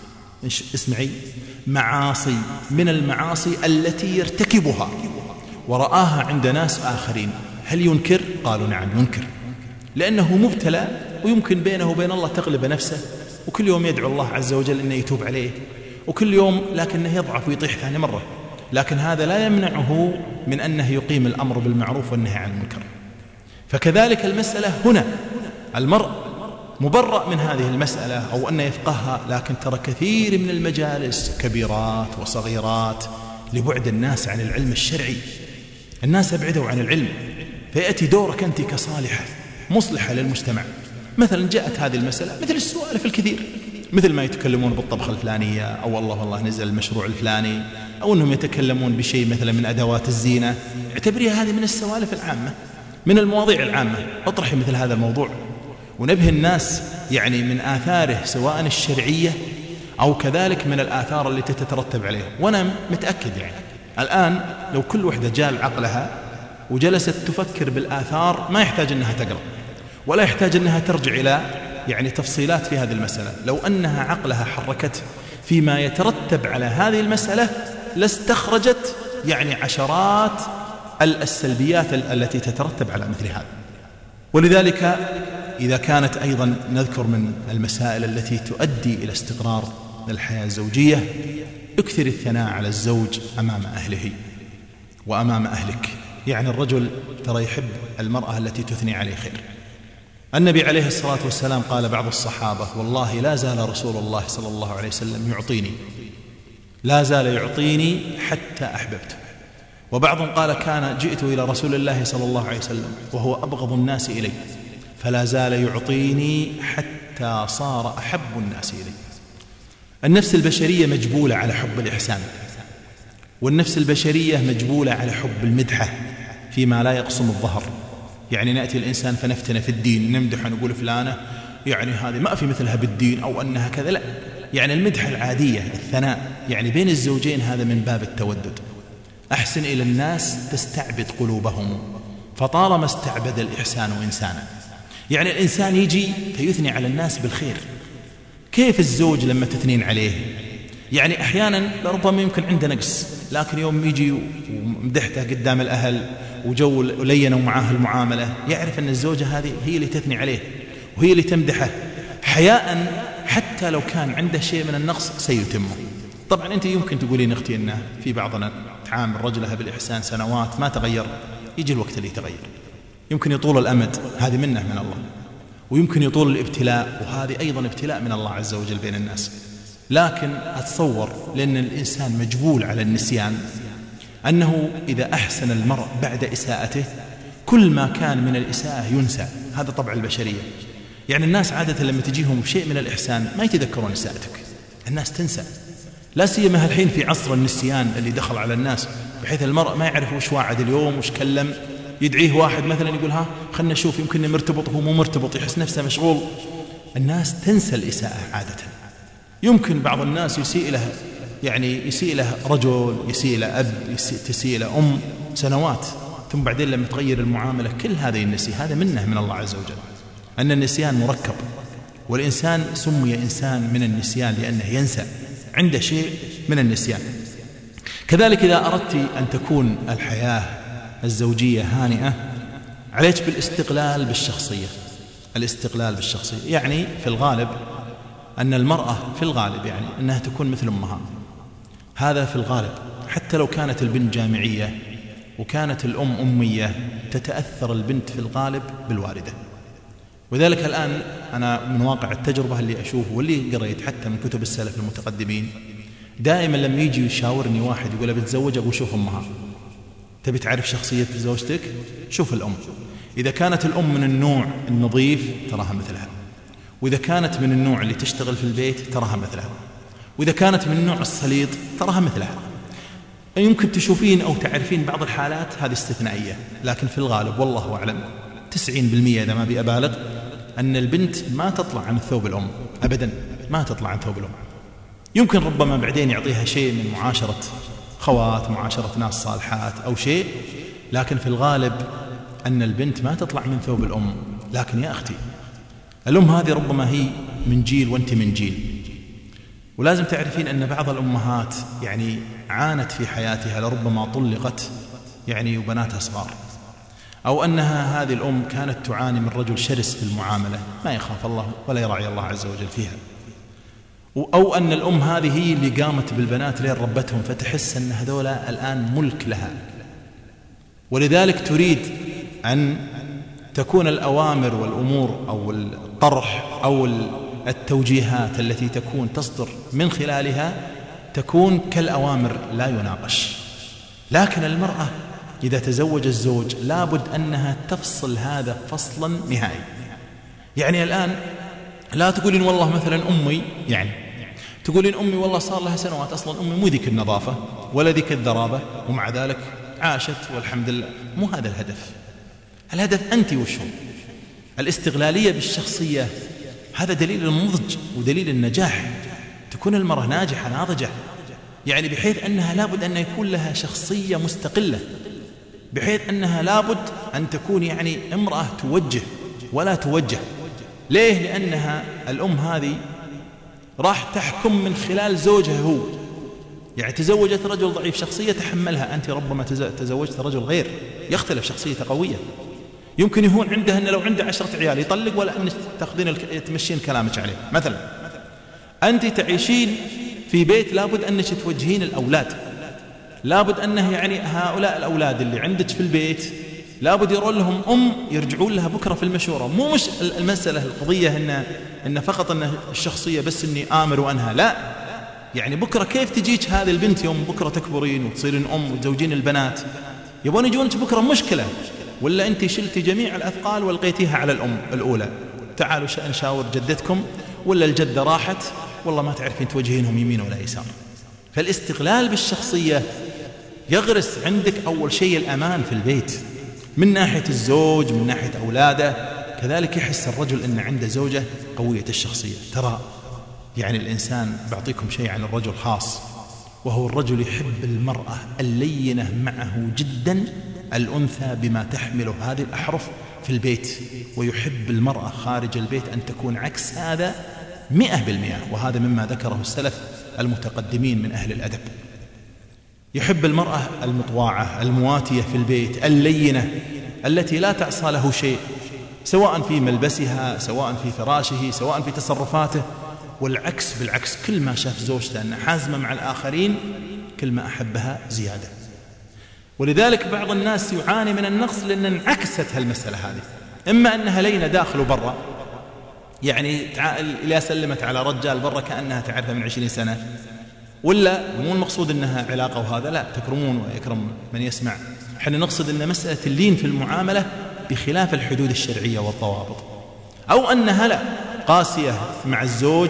اسمعي، معاصي من المعاصي التي يرتكبها ورآها عند ناس آخرين، هل ينكر؟ قالوا نعم ينكر، لأنه مبتلى ويمكن بينه وبين الله تغلب نفسه، وكل يوم يدعو الله عز وجل أنه يتوب عليه، وكل يوم لكنه يضعف ويطيح ثاني مرة، لكن هذا لا يمنعه من أنه يقيم الأمر بالمعروف والنهي عن المنكر. فكذلك المسألة هنا، المرء مبرأ من هذه المسألة أو أن يفقهها، لكن ترى كثير من المجالس كبيرات وصغيرات لبعد الناس عن العلم الشرعي، الناس أبعدوا عن العلم، فيأتي دورك أنت كصالحة مصلحة للمجتمع. مثلا جاءت هذه المسألة مثل السوالف الكثير، مثل ما يتكلمون بالطبخة الفلانية أو والله نزل المشروع الفلاني، أو أنهم يتكلمون بشيء مثلا من أدوات الزينة، اعتبريها هذه من السوالف العامة، من المواضيع العامة. اطرحي مثل هذا الموضوع ونبه الناس يعني من آثاره سواء الشرعية أو كذلك من الآثار التي تترتب عليه. وأنا متأكد يعني الآن لو كل وحدة جال عقلها وجلست تفكر بالآثار ما يحتاج أنها تقرأ ولا يحتاج أنها ترجع إلى يعني تفصيلات في هذه المسألة، لو أنها عقلها حركته فيما يترتب على هذه المسألة لاستخرجت يعني عشرات السلبيات التي تترتب على مثل هذا. ولذلك إذا كانت أيضا نذكر من المسائل التي تؤدي إلى استقرار الحياة الزوجية، اكثر الثناء على الزوج أمام أهله وأمام أهلك. يعني الرجل ترى يحب المرأة التي تثني عليه خير. النبي عليه الصلاة والسلام قال بعض الصحابة: والله لا زال رسول الله صلى الله عليه وسلم يعطيني، لا زال يعطيني حتى أحببته. وبعضهم قال: كان جئت إلى رسول الله صلى الله عليه وسلم وهو أبغض الناس إلي فلا زال يعطيني حتى صار أحب الناس إلي. النفس البشرية مجبولة على حب الإحسان، والنفس البشرية مجبولة على حب المدحة فيما لا يقصم الظهر. يعني نأتي الإنسان فنفتن في الدين، نمدح ونقول فلانة يعني هذه ما في مثلها بالدين أو أنها كذا، لا، يعني المدحة العادية، الثناء يعني بين الزوجين، هذا من باب التودد. أحسن إلى الناس تستعبد قلوبهم، فطالما استعبد الإحسان إنسانا. يعني الإنسان يجي فيثني على الناس بالخير. كيف الزوج لما تثنين عليه؟ يعني أحيانا ربما يمكن عنده نقص، لكن يوم يجي ومدحته قدام الأهل وجو لينوا معاه المعاملة، يعرف أن الزوجة هذه هي اللي تثني عليه وهي اللي تمدحه حياء، حتى لو كان عنده شيء من النقص سيتمه. طبعا أنت يمكن تقولين أختي أنه في بعضنا تعامل رجلها بالإحسان سنوات ما تغير، يجي الوقت اللي يتغير. يمكن يطول الأمد، هذه منه من الله، ويمكن يطول الابتلاء، وهذه أيضا ابتلاء من الله عز وجل بين الناس. لكن أتصور لأن الإنسان مجبول على النسيان أنه إذا أحسن المرء بعد إساءته كل ما كان من الإساءة ينسى. هذا طبع البشرية. يعني الناس عادة لما تجيهم شيء من الإحسان ما يتذكرون إساءتك، الناس تنسى. لا سيما الحين في عصر النسيان اللي دخل على الناس، بحيث المرء ما يعرف وش واعد اليوم وش كلم. يدعيه واحد مثلا يقول: ها خلنا نشوف، يمكن مرتبط وهو مو مرتبط، يحس نفسه مشغول. الناس تنسى الإساءة عادة. يمكن بعض الناس يسيء له، يعني يسيء له رجل، يسيء له أب، تسيء له أم سنوات، ثم بعدين لما تغير المعاملة كل هذا ينسي. هذا منه من الله عز وجل، أن النسيان مركب، والإنسان سمي إنسان من النسيان لأنه ينسى، عنده شيء من النسيان. كذلك إذا أردت أن تكون الحياة الزوجية هانئة، عليك بالاستقلال بالشخصية. الاستقلال بالشخصية يعني في الغالب أن المرأة في الغالب يعني أنها تكون مثل أمها، هذا في الغالب. حتى لو كانت البنت جامعية وكانت الأم أمية، تتأثر البنت في الغالب بالوالدة. وذلك الآن أنا من واقع التجربة اللي أشوفه واللي قريت حتى من كتب السلف المتقدمين، دائما لما يجي يشاورني واحد يقول بتزوج، أقول شوف أمها. تبي تعرف شخصية زوجتك؟ شوف الأم. إذا كانت الأم من النوع النظيف تراها مثلها، وإذا كانت من النوع اللي تشتغل في البيت تراها مثلها، وإذا كانت من النوع السليط تراها مثلها. يمكن تشوفين أو تعرفين بعض الحالات هذه استثنائية، لكن في الغالب والله أعلم 90% إذا ما بأبالغ أن البنت ما تطلع عن ثوب الأم أبدا، ما تطلع عن ثوب الأم. يمكن ربما بعدين يعطيها شيء من معاشرة خوات، معاشرة ناس صالحات أو شيء، لكن في الغالب أن البنت ما تطلع من ثوب الأم. لكن يا أختي، الأم هذه ربما هي من جيل وأنت من جيل، ولازم تعرفين أن بعض الأمهات يعني عانت في حياتها، لربما طلقت يعني وبناتها صغار، أو أنها هذه الأم كانت تعاني من رجل شرس في المعاملة ما يخاف الله ولا يراعي الله عز وجل فيها، أو أن الأم هذه هي اللي قامت بالبنات لين ربتهم، فتحس أن هذول الآن ملك لها، ولذلك تريد أن تكون الأوامر والأمور أو الطرح أو التوجيهات التي تكون تصدر من خلالها تكون كالأوامر لا يناقش. لكن المرأة إذا تزوج الزوج لابد أنها تفصل هذا فصلا نهائي. يعني الآن لا تقولين والله مثلا أمي، يعني تقولين أمي والله صار لها سنوات أصلا أمي مو ذيك النظافة ولا ذيك الذرابة، ومع ذلك عاشت والحمد لله. مو هذا الهدف. الهدف أنت وشو؟ الاستغلالية بالشخصية هذا دليل النضج ودليل النجاح. تكون المرأة ناجحة ناضجة، يعني بحيث أنها لابد أن يكون لها شخصية مستقلة، بحيث أنها لابد أن تكون يعني امرأة توجه ولا توجه. ليه؟ لأنها الأم هذه راح تحكم من خلال زوجها هو. يعني تزوجت رجل ضعيف، شخصية تحملها. أنت ربما تزوجت رجل غير يختلف، شخصيته قوية، يمكن يهون عنده أن لو عنده 10 عيال يطلق ولا أن تمشين كلامك عليه. مثلا أنت تعيشين في بيت لابد أنك توجهين الأولاد، لابد أنه يعني هؤلاء الأولاد اللي عندك في البيت لابد يرون لهم يرجعون لها بكرة في المشورة. مش المسألة القضية إن فقط أن الشخصية بس إني آمر وأنهى، لا، يعني بكرة كيف تجيك هذه البنت يوم بكرة تكبرين وتصيرين وتزوجين البنات، يبون يجونك بكرة مشكلة، ولا أنت شلتي جميع الأثقال والقيتيها على الأم الأولى. تعالوا نشاور جدتكم، ولا الجدة راحت والله ما تعرفين توجهينهم يمين ولا يسار. فالاستغلال بالشخصية يغرس عندك أول شيء الأمان في البيت من ناحية الزوج، من ناحية أولاده. كذلك يحس الرجل أن عنده زوجة قوية الشخصية. ترى يعني الإنسان بعطيكم شيء عن الرجل خاص، وهو الرجل يحب المرأة اللينة معه جدا، الأنثى بما تحمله هذه الأحرف في البيت، ويحب المرأة خارج البيت أن تكون عكس هذا 100%. وهذا مما ذكره السلف المتقدمين من أهل الأدب. يحب المرأة المطواعة المواتية في البيت، اللينة التي لا تعصى له شيء، سواء في ملبسها، سواء في فراشه، سواء في تصرفاته. والعكس بالعكس، كل ما شاف زوجته أنها حازمة مع الآخرين كل ما أحبها زيادة. ولذلك بعض الناس يعاني من النقص لأن انعكست هالمسألة هذه، إما أنها لينة داخل وبرا، يعني إذا سلمت على رجال برا كأنها تعرفه من 20 سنة، ولا مو المقصود أنها علاقة وهذا، لا، تكرمون ويكرم من يسمع. احنا نقصد أن مسألة اللين في المعاملة بخلاف الحدود الشرعية والضوابط، أو أنها لا قاسية مع الزوج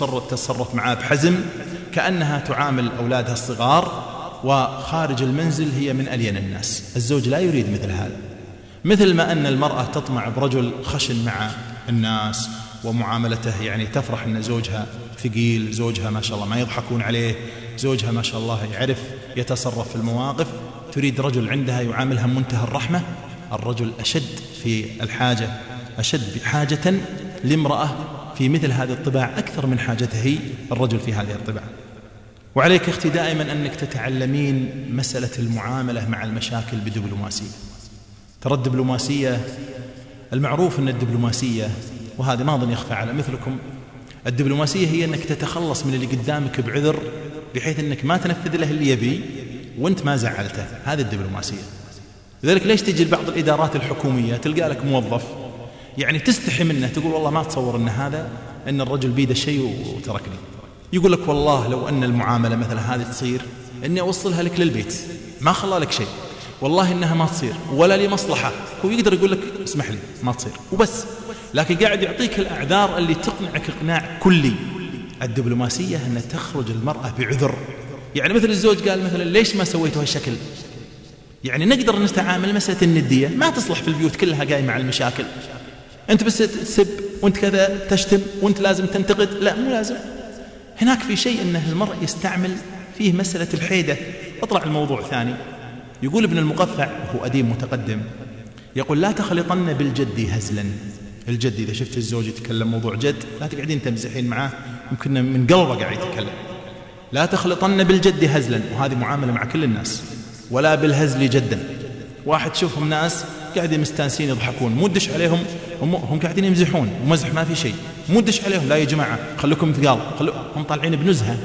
وتصرف معاه بحزم كأنها تعامل أولادها الصغار، وخارج المنزل هي من ألين الناس. الزوج لا يريد مثل هذا. مثل ما أن المرأة تطمع برجل خشن مع الناس ومعاملته، يعني تفرح أن زوجها ثقيل، زوجها ما شاء الله ما يضحكون عليه، زوجها ما شاء الله يعرف يتصرف في المواقف، تريد رجل عندها يعاملها منتهى الرحمة. الرجل أشد في الحاجة، أشد حاجة لامرأة في مثل هذه الطباع أكثر من حاجته الرجل في هذه الطباع. وعليك أختي دائما أنك تتعلمين مسألة المعاملة مع المشاكل بدبلوماسية. ترى الدبلوماسية، المعروف أن الدبلوماسية، وهذا ما أظن يخفى على مثلكم، الدبلوماسية هي أنك تتخلص من اللي قدامك بعذر بحيث أنك ما تنفذ له اللي يبي وأنت ما زعلته. هذه الدبلوماسية. لذلك ليش تجي لبعض الإدارات الحكومية تلقى لك موظف يعني تستحي منه، تقول والله ما تصور أن هذا أن الرجل بيده شيء وتركني، يقول لك والله لو أن المعاملة مثل هذه تصير أني أوصلها لك للبيت، ما خلى لك شيء، والله إنها ما تصير ولا لي مصلحة. هو يقدر يقول لك اسمح لي ما تصير وبس، لكن قاعد يعطيك الأعذار اللي تقنعك إقناع كلي. الدبلوماسية أن تخرج المرأة بعذر، يعني مثل الزوج قال مثلا ليش ما سويته هالشكل، يعني نقدر نتعامل مسألة الندية ما تصلح في البيوت كلها قايمة على المشاكل، أنت بس تسب وأنت كذا تشتم وأنت لازم تنتقد، لا مو لازم. هناك في شيء أنه المرء يستعمل فيه مسألة الحيدة. أطلع الموضوع ثاني. يقول ابن المقفع وهو أديب متقدم، يقول لا تخلطن بالجد هزلا. الجد إذا شفت الزوج يتكلم موضوع جد لا تقعدين تمزحين معاه، يمكن من قلبه قاعد يتكلم. لا تخلطن بالجد هزلا، وهذه معاملة مع كل الناس، ولا بالهزل جدا. واحد تشوفهم ناس قاعدين مستانسين يضحكون، مدش عليهم هم قاعدين يمزحون ومزح ما في شيء، مدش عليهم لا يا جماعة خلوكم ثقال، هم طالعين بنزهة.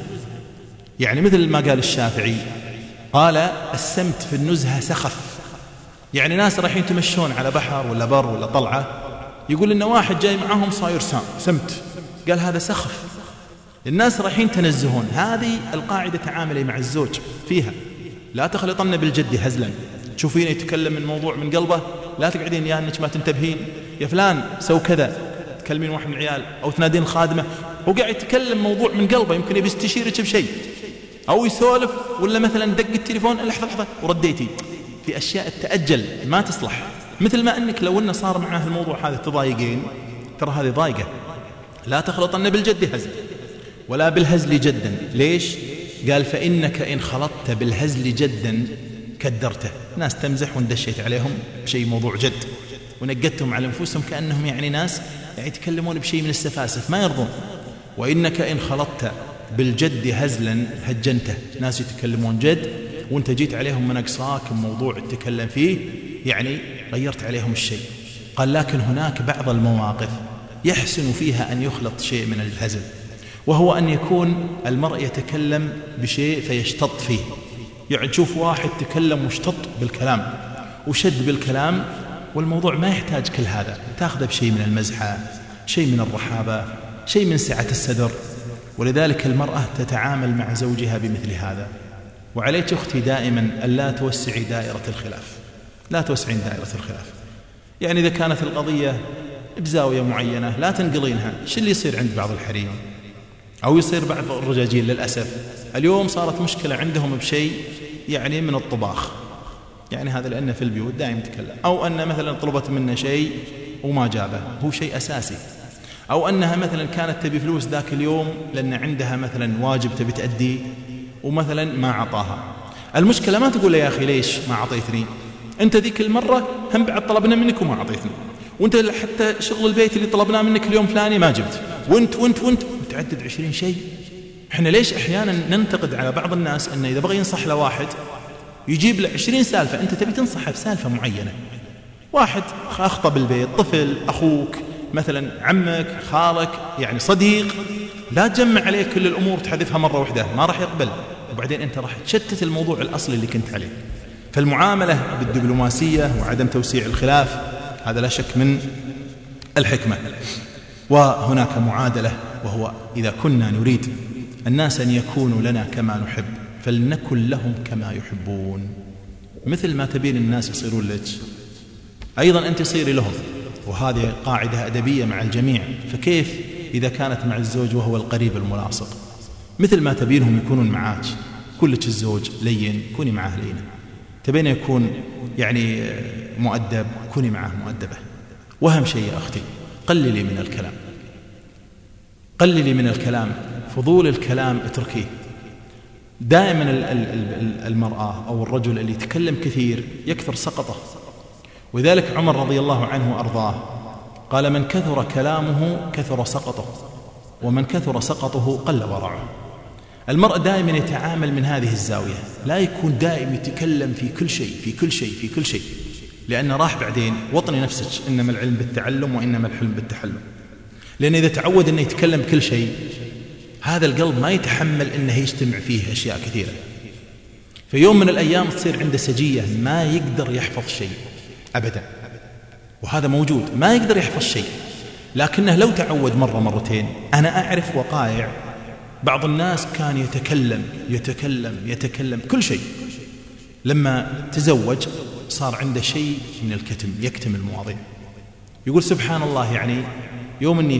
يعني مثل ما قال الشافعي، قال السمت في النزهة سخف. يعني ناس رايحين تمشون على بحر ولا بر ولا طلعة، يقول إن واحد جاي معهم صاير سمت، قال هذا سخف. الناس رايحين تنزهون. هذه القاعدة تعاملي مع الزوج فيها، لا تخلطن بالجد هزلا. تشوفين يتكلم من موضوع من قلبه لا تقعدين يا أنك ما تنتبهين، يا فلان سو كذا، تكلمين واحد من العيال أو تنادين خادمة هو قاعد يتكلم موضوع من قلبه، يمكن يبي يستشيرك بشيء أو يسولف، ولا مثلا دق التليفون لحظة ورديتي. في أشياء تأجل ما تصلح. مثل ما أنك لو أنه صار معه الموضوع هذا تضايقين، ترى هذه ضايقة. لا تخلطن بالجد هزل ولا بالهزل جدا. ليش؟ قال فإنك إن خلطت بالهزل جدا كدرته. ناس تمزح وندشيت عليهم بشيء موضوع جد ونقدتهم على أنفسهم كأنهم يعني ناس يعني يتكلمون بشيء من السفاسف ما يرضون. وإنك إن خلطت بالجد هزلا هجنته. ناس يتكلمون جد وانت جيت عليهم من أقصاك موضوع تتكلم فيه يعني غيرت عليهم الشيء. قال لكن هناك بعض المواقف يحسن فيها أن يخلط شيء من الهزل، وهو أن يكون المرء يتكلم بشيء فيشتط فيه. يعني تشوف واحد تكلم واشتط بالكلام وشد بالكلام والموضوع ما يحتاج كل هذا، تأخذ بشيء من المزحة، شيء من الرحابة، شيء من سعة الصدر. ولذلك المرأة تتعامل مع زوجها بمثل هذا. وعليك أختي دائما ألا توسعي دائرة الخلاف، لا توسعين دائرة الخلاف. يعني إذا كانت القضية بزاوية معينة لا تنقلينها. شو اللي يصير عند بعض الحريم أو يصير بعض الرجاجيل للأسف اليوم صارت مشكلة عندهم بشيء يعني من الطباخ، يعني هذا لأنه في البيوت دائما يتكلم، أو أن مثلا طلبت منه شيء وما جابه هو شيء أساسي، أو أنها مثلا كانت تبي فلوس ذاك اليوم لأن عندها مثلا واجب تبي تأديه ومثلا ما عطاها. المشكلة ما تقول يا أخي ليش ما عطيتني، أنت ذيك المرة هم بعد طلبنا منك وما عطيتني، وأنت حتى شغل البيت اللي طلبناه منك اليوم فلاني ما جبت، وانت تعدد 20 شيء. احنا ليش أحيانا ننتقد على بعض الناس أنه إذا بغى ينصح لواحد يجيب له 20 سالفة، أنت تبي تنصحه بسالفة معينة. واحد أخطأ بالبيت، طفل، أخوك مثلا، عمك، خالك، يعني صديق، لا تجمع عليه كل الأمور تحذفها مرة واحدة، ما راح يقبل، وبعدين أنت راح تشتت الموضوع الأصلي اللي كنت عليه. فالمعاملة بالدبلوماسية وعدم توسيع الخلاف هذا لا شك من الحكمة. وهناك معادلة، وهو إذا كنا نريد الناس أن يكونوا لنا كما نحب فلنكن لهم كما يحبون. مثل ما تبين الناس يصيرون لك أيضا أنت صيري لهم، وهذه قاعدة أدبية مع الجميع. فكيف إذا كانت مع الزوج وهو القريب الملاصق؟ مثل ما تبينهم يكونون معاك، كلك الزوج لين كوني معه لينة، تبين يكون يعني مؤدب كوني معه مؤدبة. وأهم شيء يا أختي قللي من الكلام، قللي من الكلام، فضول الكلام اتركيه. دائما المرأة أو الرجل اللي يتكلم كثير يكثر سقطه. وذلك عمر رضي الله عنه وأرضاه قال من كثر كلامه كثر سقطه، ومن كثر سقطه قل ورعه. المرء دائما يتعامل من هذه الزاوية، لا يكون دائما يتكلم في كل شيء في كل شيء في كل شيء، لأن راح بعدين وطني نفسك، إنما العلم بالتعلم وإنما الحلم بالتحلم. لأن إذا تعود أنه يتكلم كل شيء هذا القلب ما يتحمل أنه يجتمع فيه أشياء كثيرة. في يوم من الأيام تصير عنده سجية ما يقدر يحفظ شيء أبدا، وهذا موجود، ما يقدر يحفظ شيء. لكنه لو تعود مرة مرتين، أنا أعرف وقائع بعض الناس كان يتكلم يتكلم يتكلم كل شيء، لما تزوج صار عنده شيء من الكتم، يكتم المواضيع. يقول سبحان الله، يعني يوم أني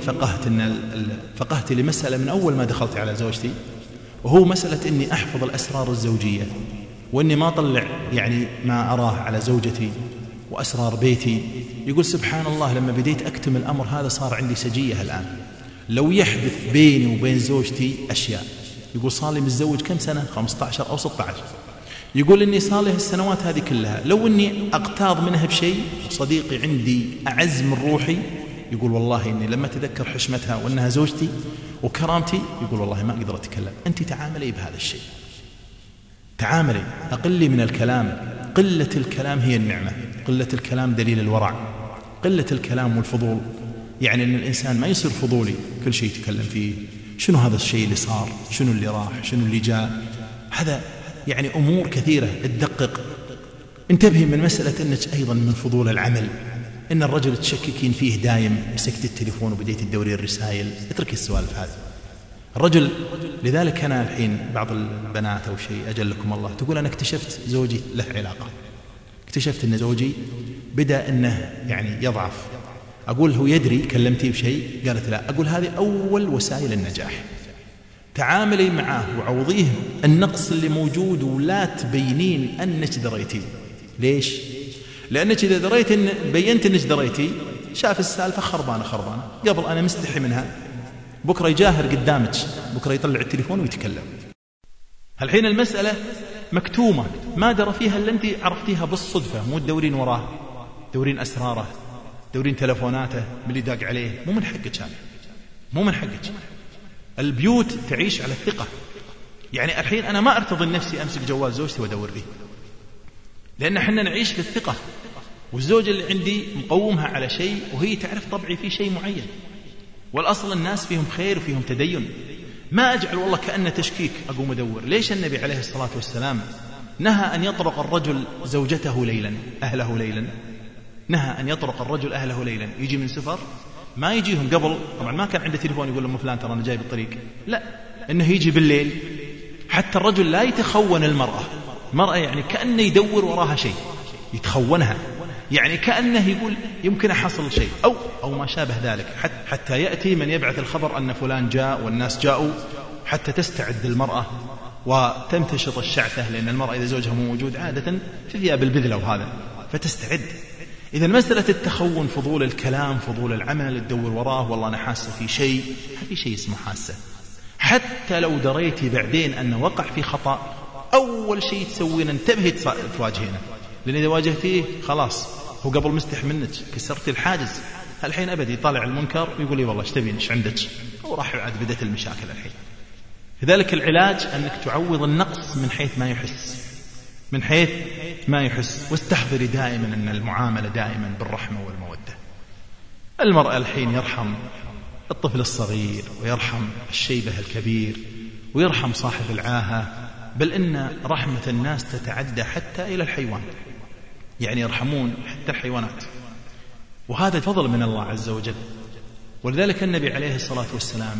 فقهت لمسألة من أول ما دخلت على زوجتي، وهو مسألة أني أحفظ الأسرار الزوجية، وأني ما أطلع يعني ما أراه على زوجتي وأسرار بيتي. يقول سبحان الله لما بديت أكتم الأمر هذا صار عندي سجية الآن. لو يحدث بيني وبين زوجتي أشياء، يقول صار لي متزوج كم سنة، 15 أو 16، يقول إني صار لي السنوات هذه كلها لو إني أقتاض منها بشيء، صديقي عندي أعز من روحي، يقول والله إني لما تذكر حشمتها وأنها زوجتي وكرامتي، يقول والله ما أقدر أتكلم. أنت تعاملي بهذا الشيء، تعاملي، أقلي من الكلام. قلة الكلام هي النعمة، قلة الكلام دليل الورع، قلة الكلام والفضول يعني أن الإنسان ما يصير فضولي كل شيء يتكلم فيه. شنو هذا الشيء اللي صار، شنو اللي راح، شنو اللي جاء، هذا يعني أمور كثيرة تدقق. انتبهي من مسألة أنك أيضا من فضول العمل، إن الرجل تشككين فيه دايم، مسكت التليفون وبديت تدوري الرسائل، اتركي السوالف هذه. الرجل لذلك أنا الحين بعض البنات أو شيء أجلكم الله تقول أنا اكتشفت زوجي له علاقة، اكتشفت أن زوجي بدأ أنه يعني يضعف. أقول هو يدري كلمتيه بشيء؟ قالت لا. أقول هذه أول وسائل النجاح، تعاملي معه وعوضيه النقص اللي موجود ولا تبينين أنك دريتي. ليش؟ لأنك إذا دريت بينت أنك دريتي شاف السالفة خربانة قبل أنا مستحي منها، بكرة يجاهر قدامك، بكرة يطلع التليفون ويتكلم. الحين المسألة مكتومة ما درى فيها إلا أنت عرفتيها بالصدفة، مو تدورين وراه، تدورين أسراره، دورين تلفوناته من اللي داق عليه، مو من حقك هذا، مو من حقك. البيوت تعيش على الثقة. يعني الحين أنا ما أرتضي نفسي أمسك جوال زوجتي وأدور فيه، لأن احنا نعيش في الثقة، والزوجة اللي عندي مقومها على شيء وهي تعرف طبعي في شيء معين، والأصل الناس فيهم خير وفيهم تدين. ما أجعل والله كأنه تشكيك أقوم أدور. ليش النبي عليه الصلاة والسلام نهى أن يطرق الرجل زوجته ليلا، أهله ليلا؟ نهى أن يطرق الرجل أهله ليلا. يجي من سفر ما يجيهم قبل، طبعا ما كان عنده تليفون يقول لهم فلان ترى أنا جاي بالطريق، لا، إنه يجي بالليل. حتى الرجل لا يتخون المرأة يعني كأنه يدور وراها شيء يتخونها، يعني كأنه يقول يمكن أحصل شيء أو ما شابه ذلك، حتى يأتي من يبعث الخبر أن فلان جاء والناس جاءوا، حتى تستعد المرأة وتمتشط الشعثة، لأن المرأة إذا زوجها مو موجود عادة في ثياب البذلة وهذا، فتستعد. إذا مسألة التخون، فضول الكلام، فضول العمل، تدور وراه، والله أنا حاسة في شيء، هذه شيء اسمه حاسة. حتى لو دريتي بعدين أنه وقع في خطأ، أول شيء تسوين انتبهي تواجهينه، لأن إذا واجهتيه خلاص هو قبل مستح منك، كسرت الحاجز. الحين أبدي يطالع المنكر ويقول لي والله ايش تبين ايش عندك، وراح عاد بدأت المشاكل الحين. لذلك العلاج أنك تعوض النقص من حيث ما يحس، من حيث ما يحس. واستحضري دائما أن المعاملة دائما بالرحمة والمودة. المرأة الحين يرحم الطفل الصغير، ويرحم الشيبة الكبير، ويرحم صاحب العاهة، بل إن رحمة الناس تتعدى حتى إلى الحيوان، يعني يرحمون حتى الحيوانات، وهذا فضل من الله عز وجل. ولذلك النبي عليه الصلاة والسلام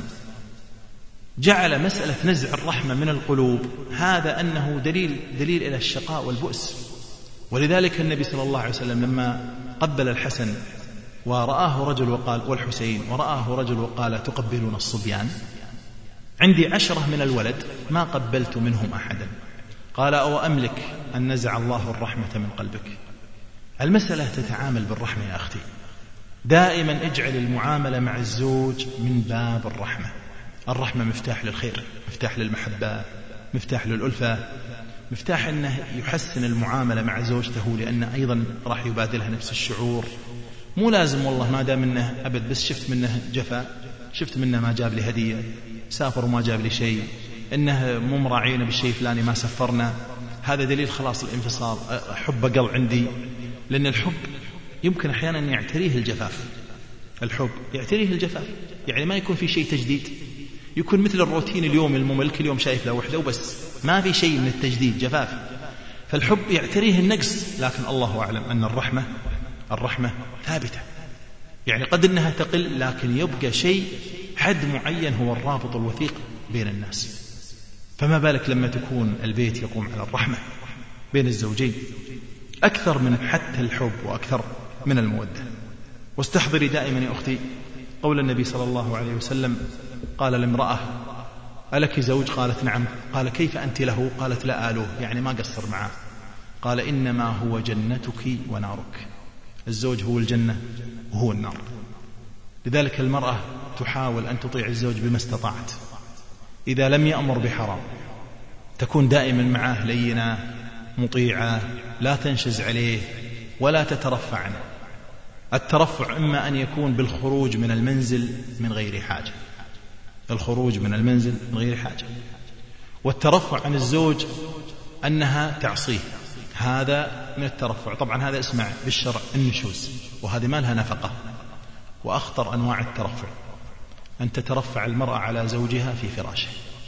جعل مسألة نزع الرحمة من القلوب هذا أنه دليل إلى الشقاء والبؤس. ولذلك النبي صلى الله عليه وسلم لما قبل الحسن ورآه رجل وقال، والحسين، ورآه رجل وقال تقبلون الصبيان، عندي 10 من الولد ما قبلت منهم أحدا، قال أو أملك أن نزع الله الرحمة من قلبك. المسألة تتعامل بالرحمة يا أختي. دائما اجعل المعاملة مع الزوج من باب الرحمة. الرحمة مفتاح للخير، مفتاح للمحبة، مفتاح للألفة، مفتاح أنه يحسن المعاملة مع زوجته، لأن أيضا راح يبادلها نفس الشعور. مو لازم والله ما دام منه أبد، بس شفت منه جفا، شفت منه ما جاب لي هدية، سافر وما جاب لي شيء، إنه مو مراعينا بالشيء فلاني ما سفرنا، هذا دليل خلاص الانفصال، حب قل عندي. لأن الحب يمكن أحيانا أن يعتريه الجفاف، الحب يعتريه الجفاف، يعني ما يكون في شيء تجديد، يكون مثل الروتين اليوم الممل، كل يوم شايف له وحده وبس، ما في شيء من التجديد، جفاف. فالحب يعتريه النقص، لكن الله أعلم أن الرحمة ثابتة، يعني قد أنها تقل، لكن يبقى شيء حد معين هو الرابط الوثيق بين الناس. فما بالك لما تكون البيت يقوم على الرحمة بين الزوجين أكثر من حتى الحب وأكثر من المودة. واستحضري دائما يا أختي قول النبي صلى الله عليه وسلم، قال لامرأة ألك زوج؟ قالت نعم. قال كيف أنت له؟ قالت لا آلوه، يعني ما قصر معه. قال إنما هو جنتك ونارك، الزوج هو الجنة وهو النار. لذلك المرأة تحاول أن تطيع الزوج بما استطاعت، إذا لم يأمر بحرام تكون دائما معه لينة مطيعة، لا تنشز عليه ولا تترفع عنه. الترفع إما أن يكون بالخروج من المنزل من غير حاجة، الخروج من المنزل من غير حاجة، والترفع عن الزوج أنها تعصيه، هذا من الترفع. طبعا هذا اسمع بالشرع النشوز، وهذه ما لها نفقة. وأخطر أنواع الترفع أن تترفع المرأة على زوجها في فراشه.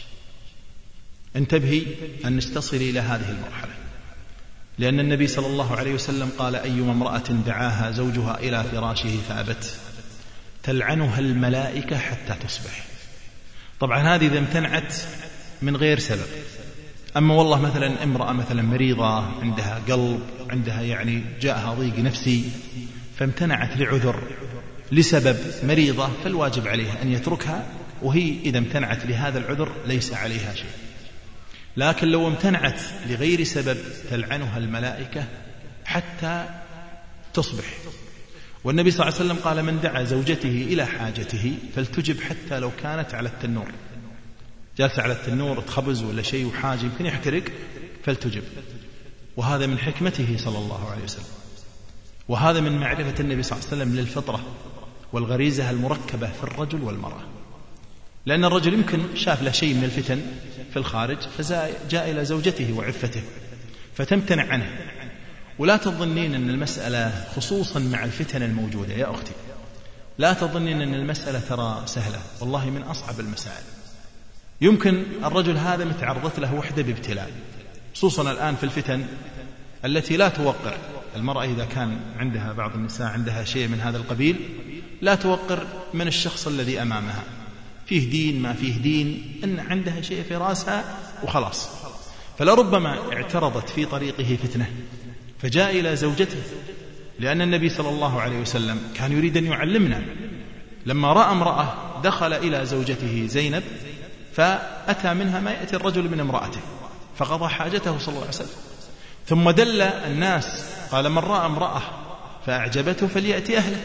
انتبهي أن تصلي إلى هذه المرحلة، لأن النبي صلى الله عليه وسلم قال أيما امرأة دعاها زوجها إلى فراشه فأبت تلعنها الملائكة حتى تصبح. طبعا هذه إذا امتنعت من غير سبب. أما والله مثلا امرأة مثلا مريضة عندها قلب، عندها يعني جاءها ضيق نفسي فامتنعت لعذر لسبب مريضة، فالواجب عليها أن يتركها، وهي إذا امتنعت لهذا العذر ليس عليها شيء. لكن لو امتنعت لغير سبب تلعنها الملائكة حتى تصبح. والنبي صلى الله عليه وسلم قال من دعا زوجته إلى حاجته فلتجب حتى لو كانت على التنور، جالسة على التنور تخبز ولا شيء وحاجة يمكن يحترق، فلتجب. وهذا من حكمته صلى الله عليه وسلم. وهذا من معرفة النبي صلى الله عليه وسلم للفطرة والغريزة المركبة في الرجل والمرأة. لأن الرجل يمكن شاف له شيء من الفتن في الخارج فجاء إلى زوجته وعفته فتمتنع عنه. ولا تظنين أن المسألة خصوصا مع الفتن الموجودة يا أختي، لا تظنين أن المسألة ترى سهلة، والله من أصعب المسائل. يمكن الرجل هذا متعرضت له وحدة بابتلاء، خصوصا الآن في الفتن التي لا توقر المرأة. إذا كان عندها بعض النساء عندها شيء من هذا القبيل لا توقر من الشخص الذي أمامها، فيه دين ما فيه دين، أن عندها شيء في رأسها وخلاص. فلربما اعترضت في طريقه فتنة فجاء إلى زوجته، لأن النبي صلى الله عليه وسلم كان يريد أن يعلمنا. لما رأى امرأة دخل إلى زوجته زينب فأتى منها ما يأتي الرجل من امرأته فقضى حاجته صلى الله عليه وسلم، ثم دل الناس قال من رأى امرأة فأعجبته فليأتي أهله.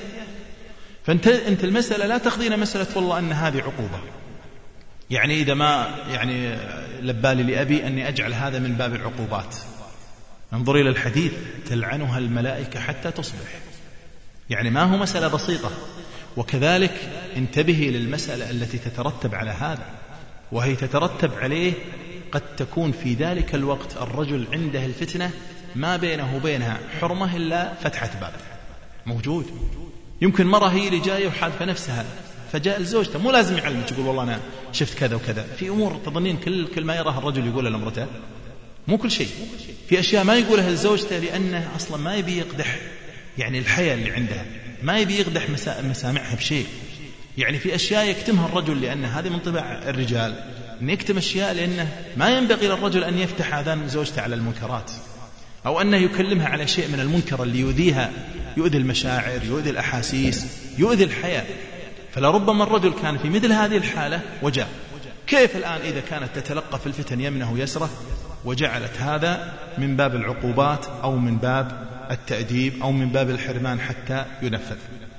فأنت المسألة لا تخذين مسألة والله أن هذه عقوبة، يعني إذا ما يعني لبالي لأبي أني أجعل هذا من باب العقوبات. انظري إلى الحديث تلعنها الملائكة حتى تصبح، يعني ما هو مسألة بسيطة. وكذلك انتبهي للمسألة التي تترتب على هذا، وهي تترتب عليه قد تكون في ذلك الوقت الرجل عنده الفتنة ما بينه وبينها حرمة إلا فتحة باب موجود. يمكن مرة هي اللي جاية وحادثة نفسها فجاء لزوجته، مو لازم يعلم تقول والله أنا شفت كذا وكذا. في أمور تظنين كل ما يراها الرجل يقولها لامرته، مو كل شيء. في أشياء ما يقولها لزوجته لأنه أصلا ما يبي يقدح يعني الحياة اللي عندها، ما يبي يقدح مسامعها بشيء. يعني في أشياء يكتمها الرجل لأن هذه من طبع الرجال، أن يكتم أشياء لأنه ما ينبغي للرجل أن يفتح آذان زوجته على المنكرات، أو أنه يكلمها على شيء من المنكر اللي يؤذيها، يؤذي المشاعر، يؤذي الأحاسيس، يؤذي الحياة. فلربما الرجل كان في مثل هذه الحالة وجاء. كيف الآن إذا كانت تتلقى في الفتن يمنه يسره وجعلت هذا من باب العقوبات أو من باب التأديب أو من باب الحرمان حتى ينفذ؟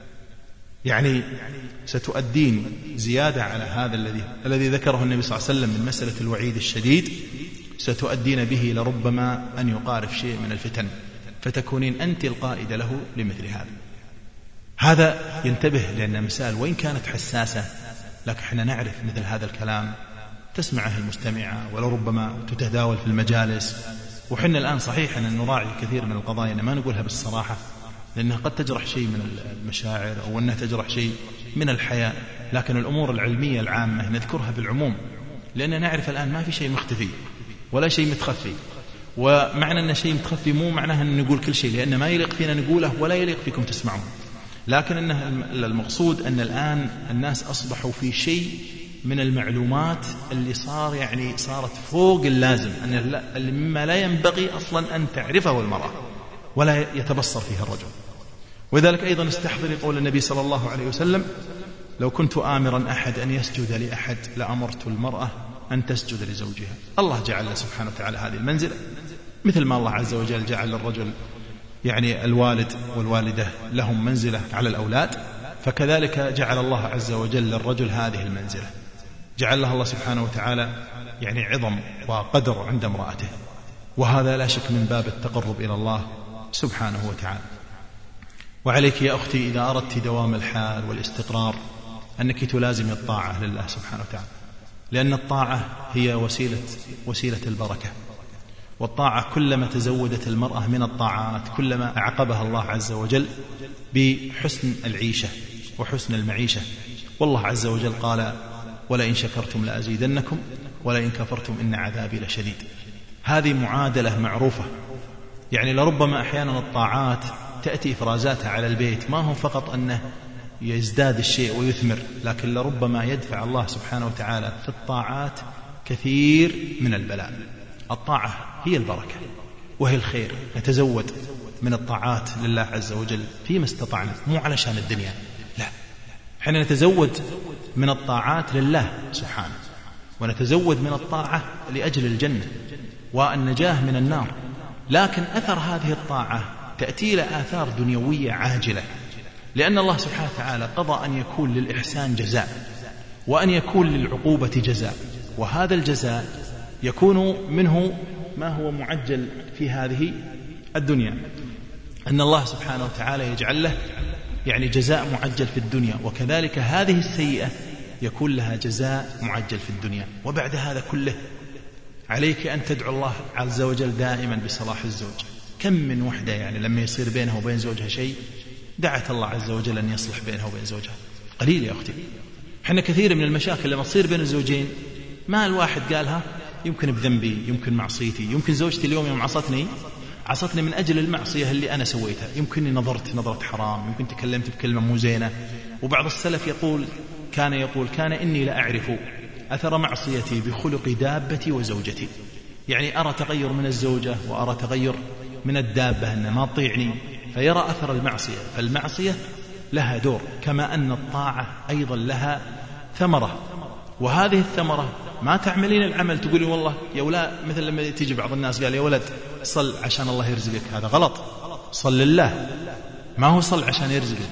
يعني ستؤدين زيادة على هذا الذي ذكره النبي صلى الله عليه وسلم من مسألة الوعيد الشديد، ستؤدين به لربما أن يقارف شيء من الفتن فتكونين أنت القائدة له لمثل هذا ينتبه، لأن مسائل وإن كانت حساسة لكن احنا نعرف مثل هذا الكلام تسمعه المستمعة ولربما تتداول في المجالس. وحنا الآن صحيح أن نراعي كثير من القضايا ما نقولها بالصراحة لأنها قد تجرح شيء من المشاعر أو أنها تجرح شيء من الحياة، لكن الأمور العلمية العامة نذكرها بالعموم، لأننا نعرف الآن ما في شيء مختفي ولا شيء متخفي. ومعنى أن شيء متخفي مو معناه أن نقول كل شيء، لأن ما يليق فينا نقوله ولا يليق فيكم تسمعون، لكن أنه المقصود أن الآن الناس أصبحوا في شيء من المعلومات اللي صارت فوق اللازم، أن مما لا ينبغي أصلا أن تعرفه المرأة ولا يتبصر فيها الرجل. وذلك أيضا استحضر قول النبي صلى الله عليه وسلم: لو كنت آمرا أحد أن يسجد لأحد لأمرت المرأة أن تسجد لزوجها. الله جعل سبحانه وتعالى هذه المنزلة، مثل ما الله عز وجل جعل للرجل يعني الوالد والوالدة لهم منزلة على الأولاد، فكذلك جعل الله عز وجل للرجل هذه المنزلة، جعل لها الله سبحانه وتعالى يعني عظم وقدر عند امرأته، وهذا لا شك من باب التقرب إلى الله سبحانه وتعالى. وعليك يا أختي إذا أردت دوام الحال والاستقرار أنك تلازم الطاعة لله سبحانه وتعالى، لأن الطاعة هي وسيلة البركة، والطاعة كلما تزودت المرأة من الطاعات كلما أعقبها الله عز وجل بحسن العيشة وحسن المعيشة. والله عز وجل قال: ولئن شكرتم لأزيدنكم ولئن كفرتم إن عذابي لشديد. هذه معادلة معروفة، يعني لربما أحيانا الطاعات تأتي إفرازاتها على البيت ما هو فقط أنه يزداد الشيء ويثمر، لكن لربما يدفع الله سبحانه وتعالى في الطاعات كثير من البلاء. الطاعة هي البركة وهي الخير، نتزود من الطاعات لله عز وجل فيما استطعنا، مو علشان الدنيا، لا، حين نتزود من الطاعات لله سبحانه، ونتزود من الطاعة لأجل الجنة والنجاة من النار. لكن أثر هذه الطاعة تأتي إلى آثار دنيوية عاجلة، لأن الله سبحانه وتعالى قضى أن يكون للإحسان جزاء وأن يكون للعقوبة جزاء، وهذا الجزاء يكون منه ما هو معجل في هذه الدنيا. أن الله سبحانه وتعالى يجعل له يعني جزاء معجل في الدنيا، وكذلك هذه السيئة يكون لها جزاء معجل في الدنيا. وبعد هذا كله عليك أن تدعو الله عز وجل دائما بصلاح الزوج. كم من وحدة يعني لما يصير بينها وبين زوجها شيء دعت الله عز وجل أن يصلح بينها وبين زوجها. قليل يا أختي. حنا كثير من المشاكل لما تصير بين الزوجين ما الواحد قالها يمكن بذنبي، يمكن معصيتي، يمكن زوجتي اليوم يوم عصتني من أجل المعصية اللي أنا سويتها، يمكن نظرت نظرة حرام، يمكن تكلمت بكلمة مو زينة. وبعض السلف كان إني لأعرف أثر معصيتي بخلق دابتي وزوجتي. يعني أرى تغير من الزوجة وأرى تغير من الدابة أنها ما تطيعني، فيرى أثر المعصية. فالمعصية لها دور، كما أن الطاعة أيضا لها ثمرة، وهذه الثمرة ما تعملين العمل تقولي والله يا ولا، مثل لما تيجي بعض الناس قال يا ولد صل عشان الله يرزقك، هذا غلط. صل لله، ما هو صل عشان يرزقك.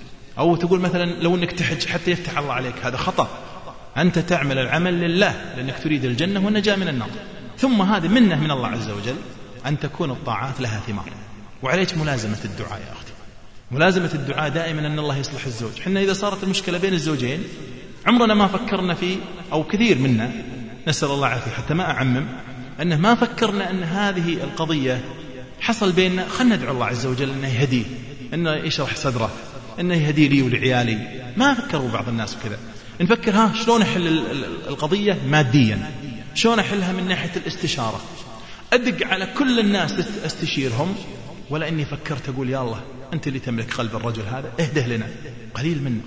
أو تقول مثلا لو أنك تحج حتى يفتح الله عليك، هذا خطأ. أنت تعمل العمل لله لأنك تريد الجنة والنجاة من النار. ثم هذه منة من الله عز وجل أن تكون الطاعات لها ثمار. وعليك ملازمة الدعاء يا أختي، ملازمة الدعاء دائما أن الله يصلح الزوج. حنا إذا صارت المشكلة بين الزوجين عمرنا ما فكرنا في، أو كثير منا نسأل الله العافية حتى ما أعمم، أنه ما فكرنا أن هذه القضية حصل بيننا، خلنا ندعو الله عز وجل أنه يهديه، أنه يشرح صدره، أنه يهدي لي ولعيالي. ما فكروا بعض الناس كذا. نفكر شلون أحل القضية ماديا، شلون أحلها من ناحية الاستشارة، أدق على كل الناس استشيرهم، ولا إني فكرت أقول يا الله أنت اللي تملك قلب الرجل هذا اهده لنا. قليل منه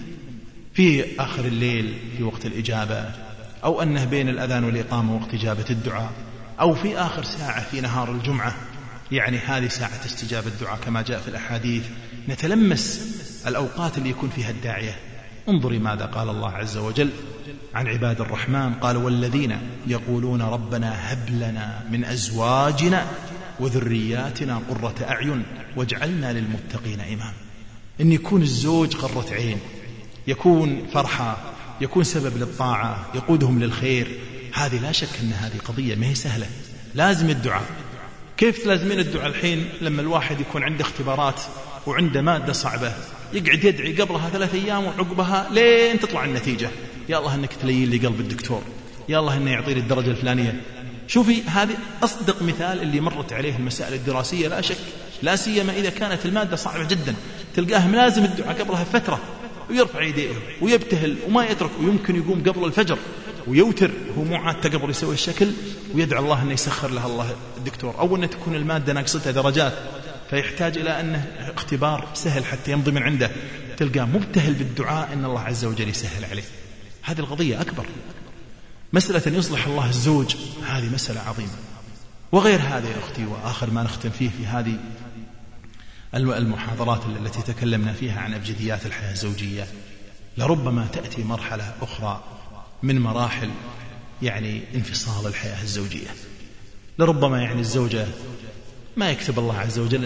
في آخر الليل في وقت الإجابة، أو أنه بين الأذان والإقامة وقت إجابة الدعاء، أو في آخر ساعة في نهار الجمعة، يعني هذه ساعة استجابة الدعاء كما جاء في الأحاديث. نتلمس الأوقات اللي يكون فيها الداعية. انظري ماذا قال الله عز وجل عن عباد الرحمن، قال والذين يقولون ربنا هب لنا من أزواجنا وذرياتنا قرة أعين واجعلنا للمتقين إماما. إن يكون الزوج قرة عين، يكون فرحة، يكون سبب للطاعة، يقودهم للخير. هذه لا شك أن هذه قضية ما هي سهلة، لازم الدعاء. كيف تلازمين الدعاء الحين لما الواحد يكون عنده اختبارات وعنده مادة صعبة، يقعد يدعي قبلها 3 أيام وعقبها لين تطلع النتيجة، يا الله أنك تلين لي قلب الدكتور، يا الله أنه يعطيني الدرجة الفلانية. شوفي هذه أصدق مثال اللي مرت عليه المسائل الدراسية لا شك، لا سيما إذا كانت المادة صعبة جدا، تلقاه ملازم الدعاء قبلها فترة، ويرفع يديه ويبتهل وما يترك، ويمكن يقوم قبل الفجر ويوتر، هو مو عادته قبل يسوي الشكل، ويدعو الله أنه يسخر له الله الدكتور، أو أن تكون المادة ناقصتها درجات فيحتاج إلى أنه اختبار سهل حتى يمضي من عنده، تلقاه مبتهل بالدعاء أن الله عز وجل يسهل عليه. هذه القضية أكبر. مسألة أن يصلح الله الزوج هذه مسألة عظيمة. وغير هذا يا أختي، وآخر ما نختم فيه في هذه المحاضرات التي تكلمنا فيها عن أبجديات الحياة الزوجية، لربما تأتي مرحلة أخرى من مراحل يعني انفصال الحياة الزوجية. لربما يعني الزوجة ما يكتب الله عز وجل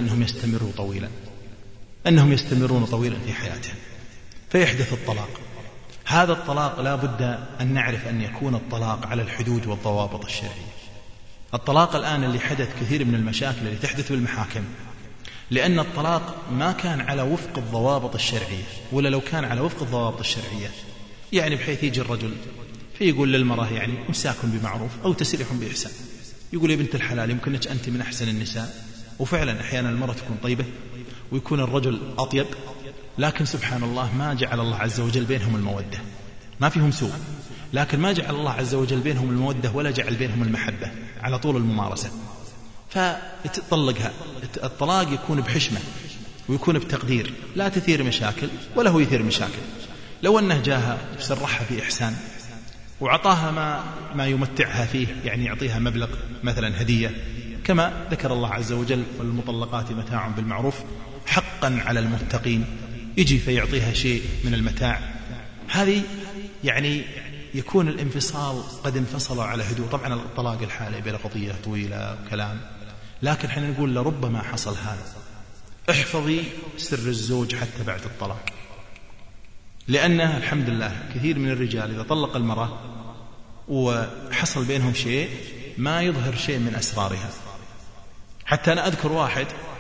أنهم يستمرون طويلا في حياتهم، فيحدث الطلاق. هذا الطلاق لا بد أن نعرف أن يكون الطلاق على الحدود والضوابط الشرعية. الطلاق الآن اللي حدث كثير من المشاكل اللي تحدث بالمحاكم، لأن الطلاق ما كان على وفق الضوابط الشرعية، ولا لو كان على وفق الضوابط الشرعية يعني بحيث يجي الرجل فيقول للمرأة يعني إمساك بمعروف أو تسريح بإحسان، يقول يا بنت الحلال يمكنك أنت من أحسن النساء، وفعلا أحيانا المرأة تكون طيبة ويكون الرجل أطيب، لكن سبحان الله ما جعل الله عز وجل بينهم المودة، ما فيهم سوء، لكن ما جعل الله عز وجل بينهم المودة ولا جعل بينهم المحبة، على طول الممارسة. فتطلقها. الطلاق يكون بحشمة ويكون بتقدير، لا تثير مشاكل ولا هو يثير مشاكل. لو أنه جاها سرحها في إحسان وعطاها ما يمتعها فيه، يعني يعطيها مبلغ مثلا هدية، كما ذكر الله عز وجل والمطلقات متاع بالمعروف حقا على المتقين، يجي فيعطيها شيء من المتاع، هذه يعني يكون الانفصال قد انفصلوا على هدوء. طبعا الطلاق الحالي بلا قضية طويلة وكلام، لكن حين نقول لربما حصل هذا. احفظي سر الزوج حتى بعد الطلاق، لأنه الحمد لله كثير من الرجال إذا طلق المرأة وحصل بينهم شيء ما يظهر شيء من أسرارها. حتى أنا أذكر واحد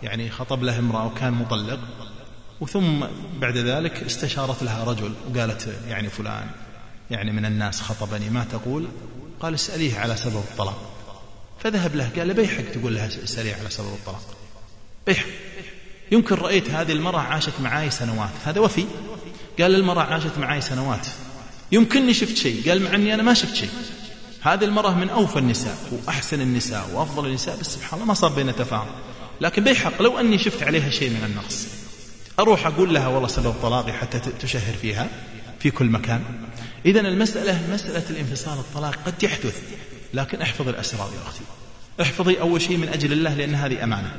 يعني خطب له امرأة وكان مطلق، وثم بعد ذلك استشارت لها رجل وقالت يعني فلان يعني من الناس خطبني، ما تقول؟ قال اسأليه على سبب الطلاق. فذهب له قال بيحق تقول لها اسأليه على سبب الطلاق، بيحق. يمكن رأيت هذه المرأة عاشت معاي سنوات، هذا وفي. قال المرأة عاشت معاي سنوات، يمكنني شفت شيء، قال مع أني أنا ما شفت شيء. هذه المرأة من أوفى النساء وأحسن النساء وأفضل النساء، بس سبحان الله ما صار بيننا تفاهم. لكن بيحق لو أني شفت عليها شيء من النقص أروح أقول لها والله سبب طلاقي حتى تشهر فيها في كل مكان. إذن المسألة مسألة الانفصال الطلاق قد يحدث، لكن احفظ الأسرار يا أختي، احفظي أول شيء من أجل الله، لأن هذه أمانة.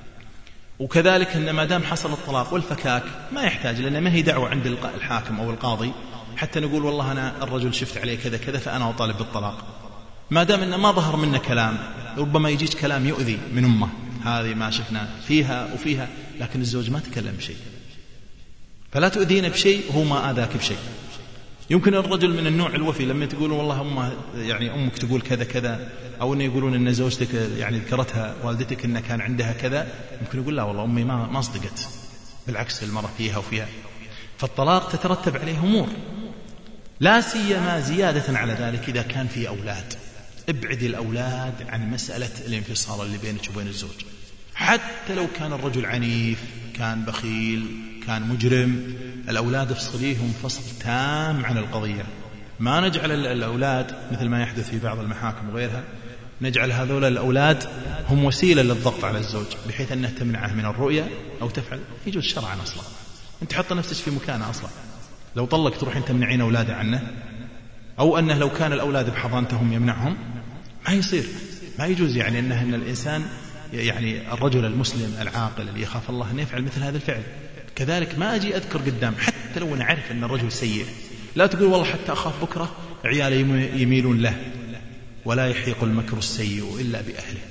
وكذلك أن ما دام حصل الطلاق والفكاك ما يحتاج، لأن ما هي دعوة عند الحاكم أو القاضي حتى نقول والله أنا الرجل شفت عليه كذا كذا فأنا أطالب بالطلاق. ما دام أنه ما ظهر منا كلام، ربما يجيش كلام يؤذي من أمه، هذه ما شفنا فيها وفيها، لكن الزوج ما تكلم بشيء، فلا تؤذينا بشيء هو ما آذاك بشيء. يمكن الرجل من النوع الوفي لما تقولون والله يعني أمك تقول كذا كذا، أو أن يقولون أن زوجتك يعني ذكرتها والدتك أن كان عندها كذا، يمكن يقول لا والله أمي ما صدقت، بالعكس المرأة فيها وفيها. فالطلاق تترتب عليه أمور، لا سيما زيادة على ذلك إذا كان في أولاد. ابعد الأولاد عن مسألة الانفصال اللي بينك وبين الزوج، حتى لو كان الرجل عنيف، كان بخيل، كان مجرم، الأولاد افصليهم فصل تام عن القضية. ما نجعل الأولاد مثل ما يحدث في بعض المحاكم وغيرها، نجعل هذول الأولاد هم وسيلة للضغط على الزوج، بحيث أنه تمنعه من الرؤية أو تفعل. يجوز شرعا أصلا، أنت حط نفسك في مكانه أصلا. لو طلق تروحين تمنعين أولاده عنه، أو أنه لو كان الأولاد بحضانتهم يمنعهم، ما يصير، ما يجوز. يعني أنه إن الإنسان يعني الرجل المسلم العاقل اللي يخاف الله أن يفعل مثل هذا الفعل. كذلك ما أجي أذكر قدام حتى لو أنا عارف أن الرجل سيء، لا تقول والله حتى أخاف بكرة عيالي يميلون له، ولا يحيق المكر السيء إلا بأهله.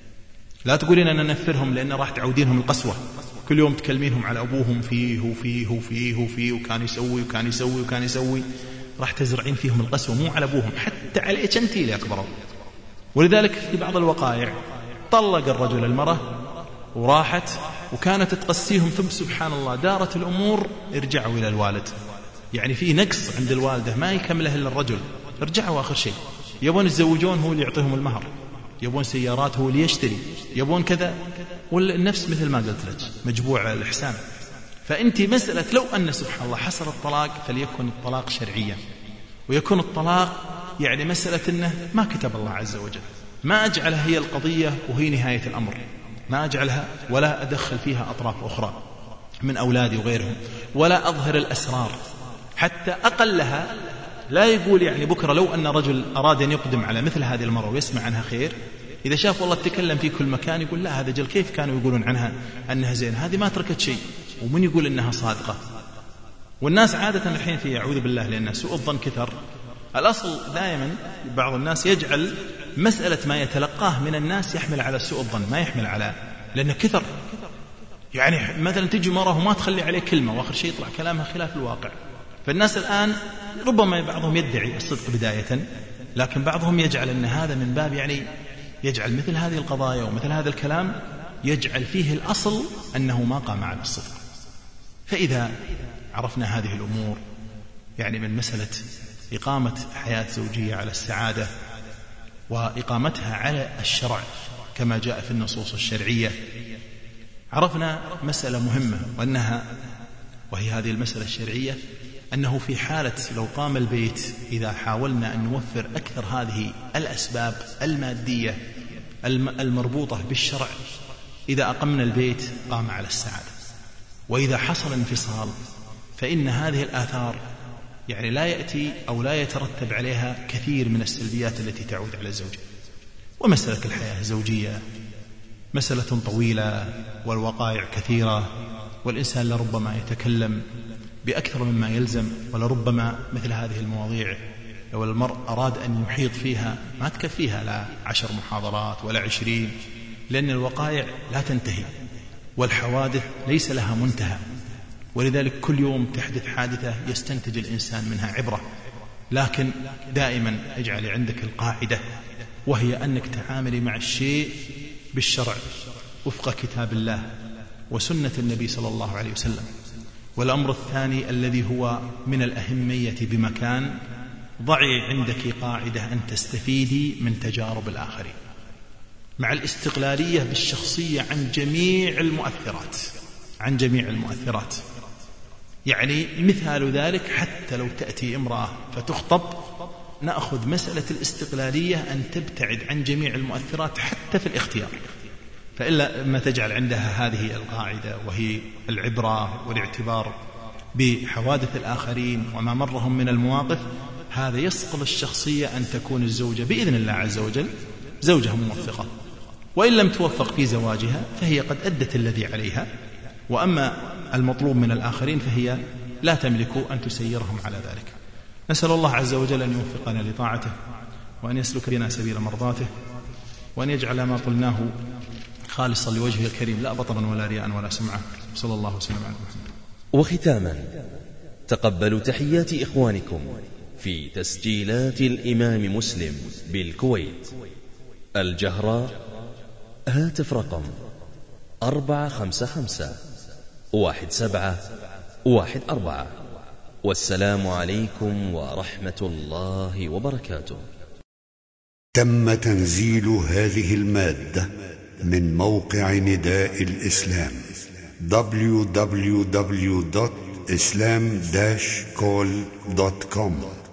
لا تقولين أنا نفرهم لأن راح تعودينهم القسوة، كل يوم تكلمينهم على أبوهم فيه وفيه وفيه وفيه وكان يسوي وكان يسوي وكان يسوي، راح تزرعين فيهم القسوة مو على أبوهم، حتى عليك أنت اللي أكبروا. ولذلك في بعض الوقائع طلق الرجل المرأة وراحت وكانت تقسيهم، ثم سبحان الله دارت الأمور، ارجعوا إلى الوالد. يعني في نقص عند الوالدة ما يكمله إلا الرجل، ارجعوا آخر شيء. يبون يتزوجون هو اللي يعطيهم المهر، يبون سيارات هو اللي يشتري، يبون كذا، والنفس مثل ما قلت لك مجبوع الإحسان. فأنت مسألة لو أن سبحان الله حصل الطلاق فليكن الطلاق شرعيا، ويكون الطلاق يعني مسألة أنه ما كتب الله عز وجل، ما أجعلها هي القضية وهي نهاية الأمر، ما أجعلها ولا أدخل فيها أطراف أخرى من أولادي وغيرهم، ولا أظهر الأسرار حتى أقلها. لا يقول يعني بكرة لو أن رجل أراد أن يقدم على مثل هذه المرأة ويسمع عنها خير، إذا شاف والله تتكلم في كل مكان يقول لا هذا جل كيف كانوا يقولون عنها أنها زين، هذه ما تركت شيء، ومن يقول أنها صادقة. والناس عادة الحين في أعوذ بالله لأن سوء الظن كثر. الأصل دائما بعض الناس يجعل مسألة ما يتلقاه من الناس يحمل على سوء الظن، ما يحمل على، لأنه كثر. يعني مثلا تجي مرة وما تخلي عليه كلمة وآخر شيء يطلع كلامها خلاف الواقع. فالناس الآن ربما بعضهم يدعي الصدق بداية، لكن بعضهم يجعل أن هذا من باب يعني يجعل مثل هذه القضايا ومثل هذا الكلام يجعل فيه الأصل أنه ما قام على الصدق. فإذا عرفنا هذه الأمور يعني من مسألة إقامة حياة زوجية على السعادة وإقامتها على الشرع كما جاء في النصوص الشرعية، عرفنا مسألة مهمة وهي هذه المسألة الشرعية، أنه في حالة لو قام البيت إذا حاولنا أن نوفر أكثر هذه الأسباب المادية المربوطة بالشرع، إذا أقمنا البيت قام على السعادة. وإذا حصل انفصال فإن هذه الآثار يعني لا يأتي أو لا يترتب عليها كثير من السلبيات التي تعود على الزوج. ومسألة الحياة الزوجية مسألة طويلة والوقائع كثيرة، والإنسان لربما يتكلم بأكثر مما يلزم، ولربما مثل هذه المواضيع لو المرء أراد أن يحيط فيها ما تكفيها لا 10 محاضرات ولا 20، لأن الوقائع لا تنتهي والحوادث ليس لها منتهى، ولذلك كل يوم تحدث حادثة يستنتج الإنسان منها عبرة. لكن دائما اجعل عندك القاعدة، وهي أنك تعاملي مع الشيء بالشرع وفق كتاب الله وسنة النبي صلى الله عليه وسلم. والأمر الثاني الذي هو من الأهمية بمكان، ضعي عندك قاعدة أن تستفيدي من تجارب الآخرين، مع الاستقلالية بالشخصية عن جميع المؤثرات. يعني مثال ذلك، حتى لو تأتي امرأة فتخطب، نأخذ مسألة الاستقلالية أن تبتعد عن جميع المؤثرات حتى في الاختيار، فإلا ما تجعل عندها هذه القاعدة، وهي العبرة والاعتبار بحوادث الآخرين وما مرهم من المواقف. هذا يصقل الشخصية أن تكون الزوجة بإذن الله عز وجل زوجها موفقة، وإن لم توفق في زواجها فهي قد أدت الذي عليها، وأما المطلوب من الآخرين فهي لا تملك أن تسيرهم على ذلك. نسأل الله عز وجل أن يوفقنا لطاعته، وأن يسلك بنا سبيل مرضاته، وأن يجعل ما قلناه خالصا لوجهه الكريم، لا بطرا ولا رياء ولا سمعة. صلى الله وسلم على محمد. وختاما، تقبلوا تحيات إخوانكم في تسجيلات الإمام مسلم بالكويت. الجهراء، هاتف رقم 455-1714. والسلام عليكم ورحمة الله وبركاته. تم تنزيل هذه المادة من موقع نداء الإسلام www.islam-call.com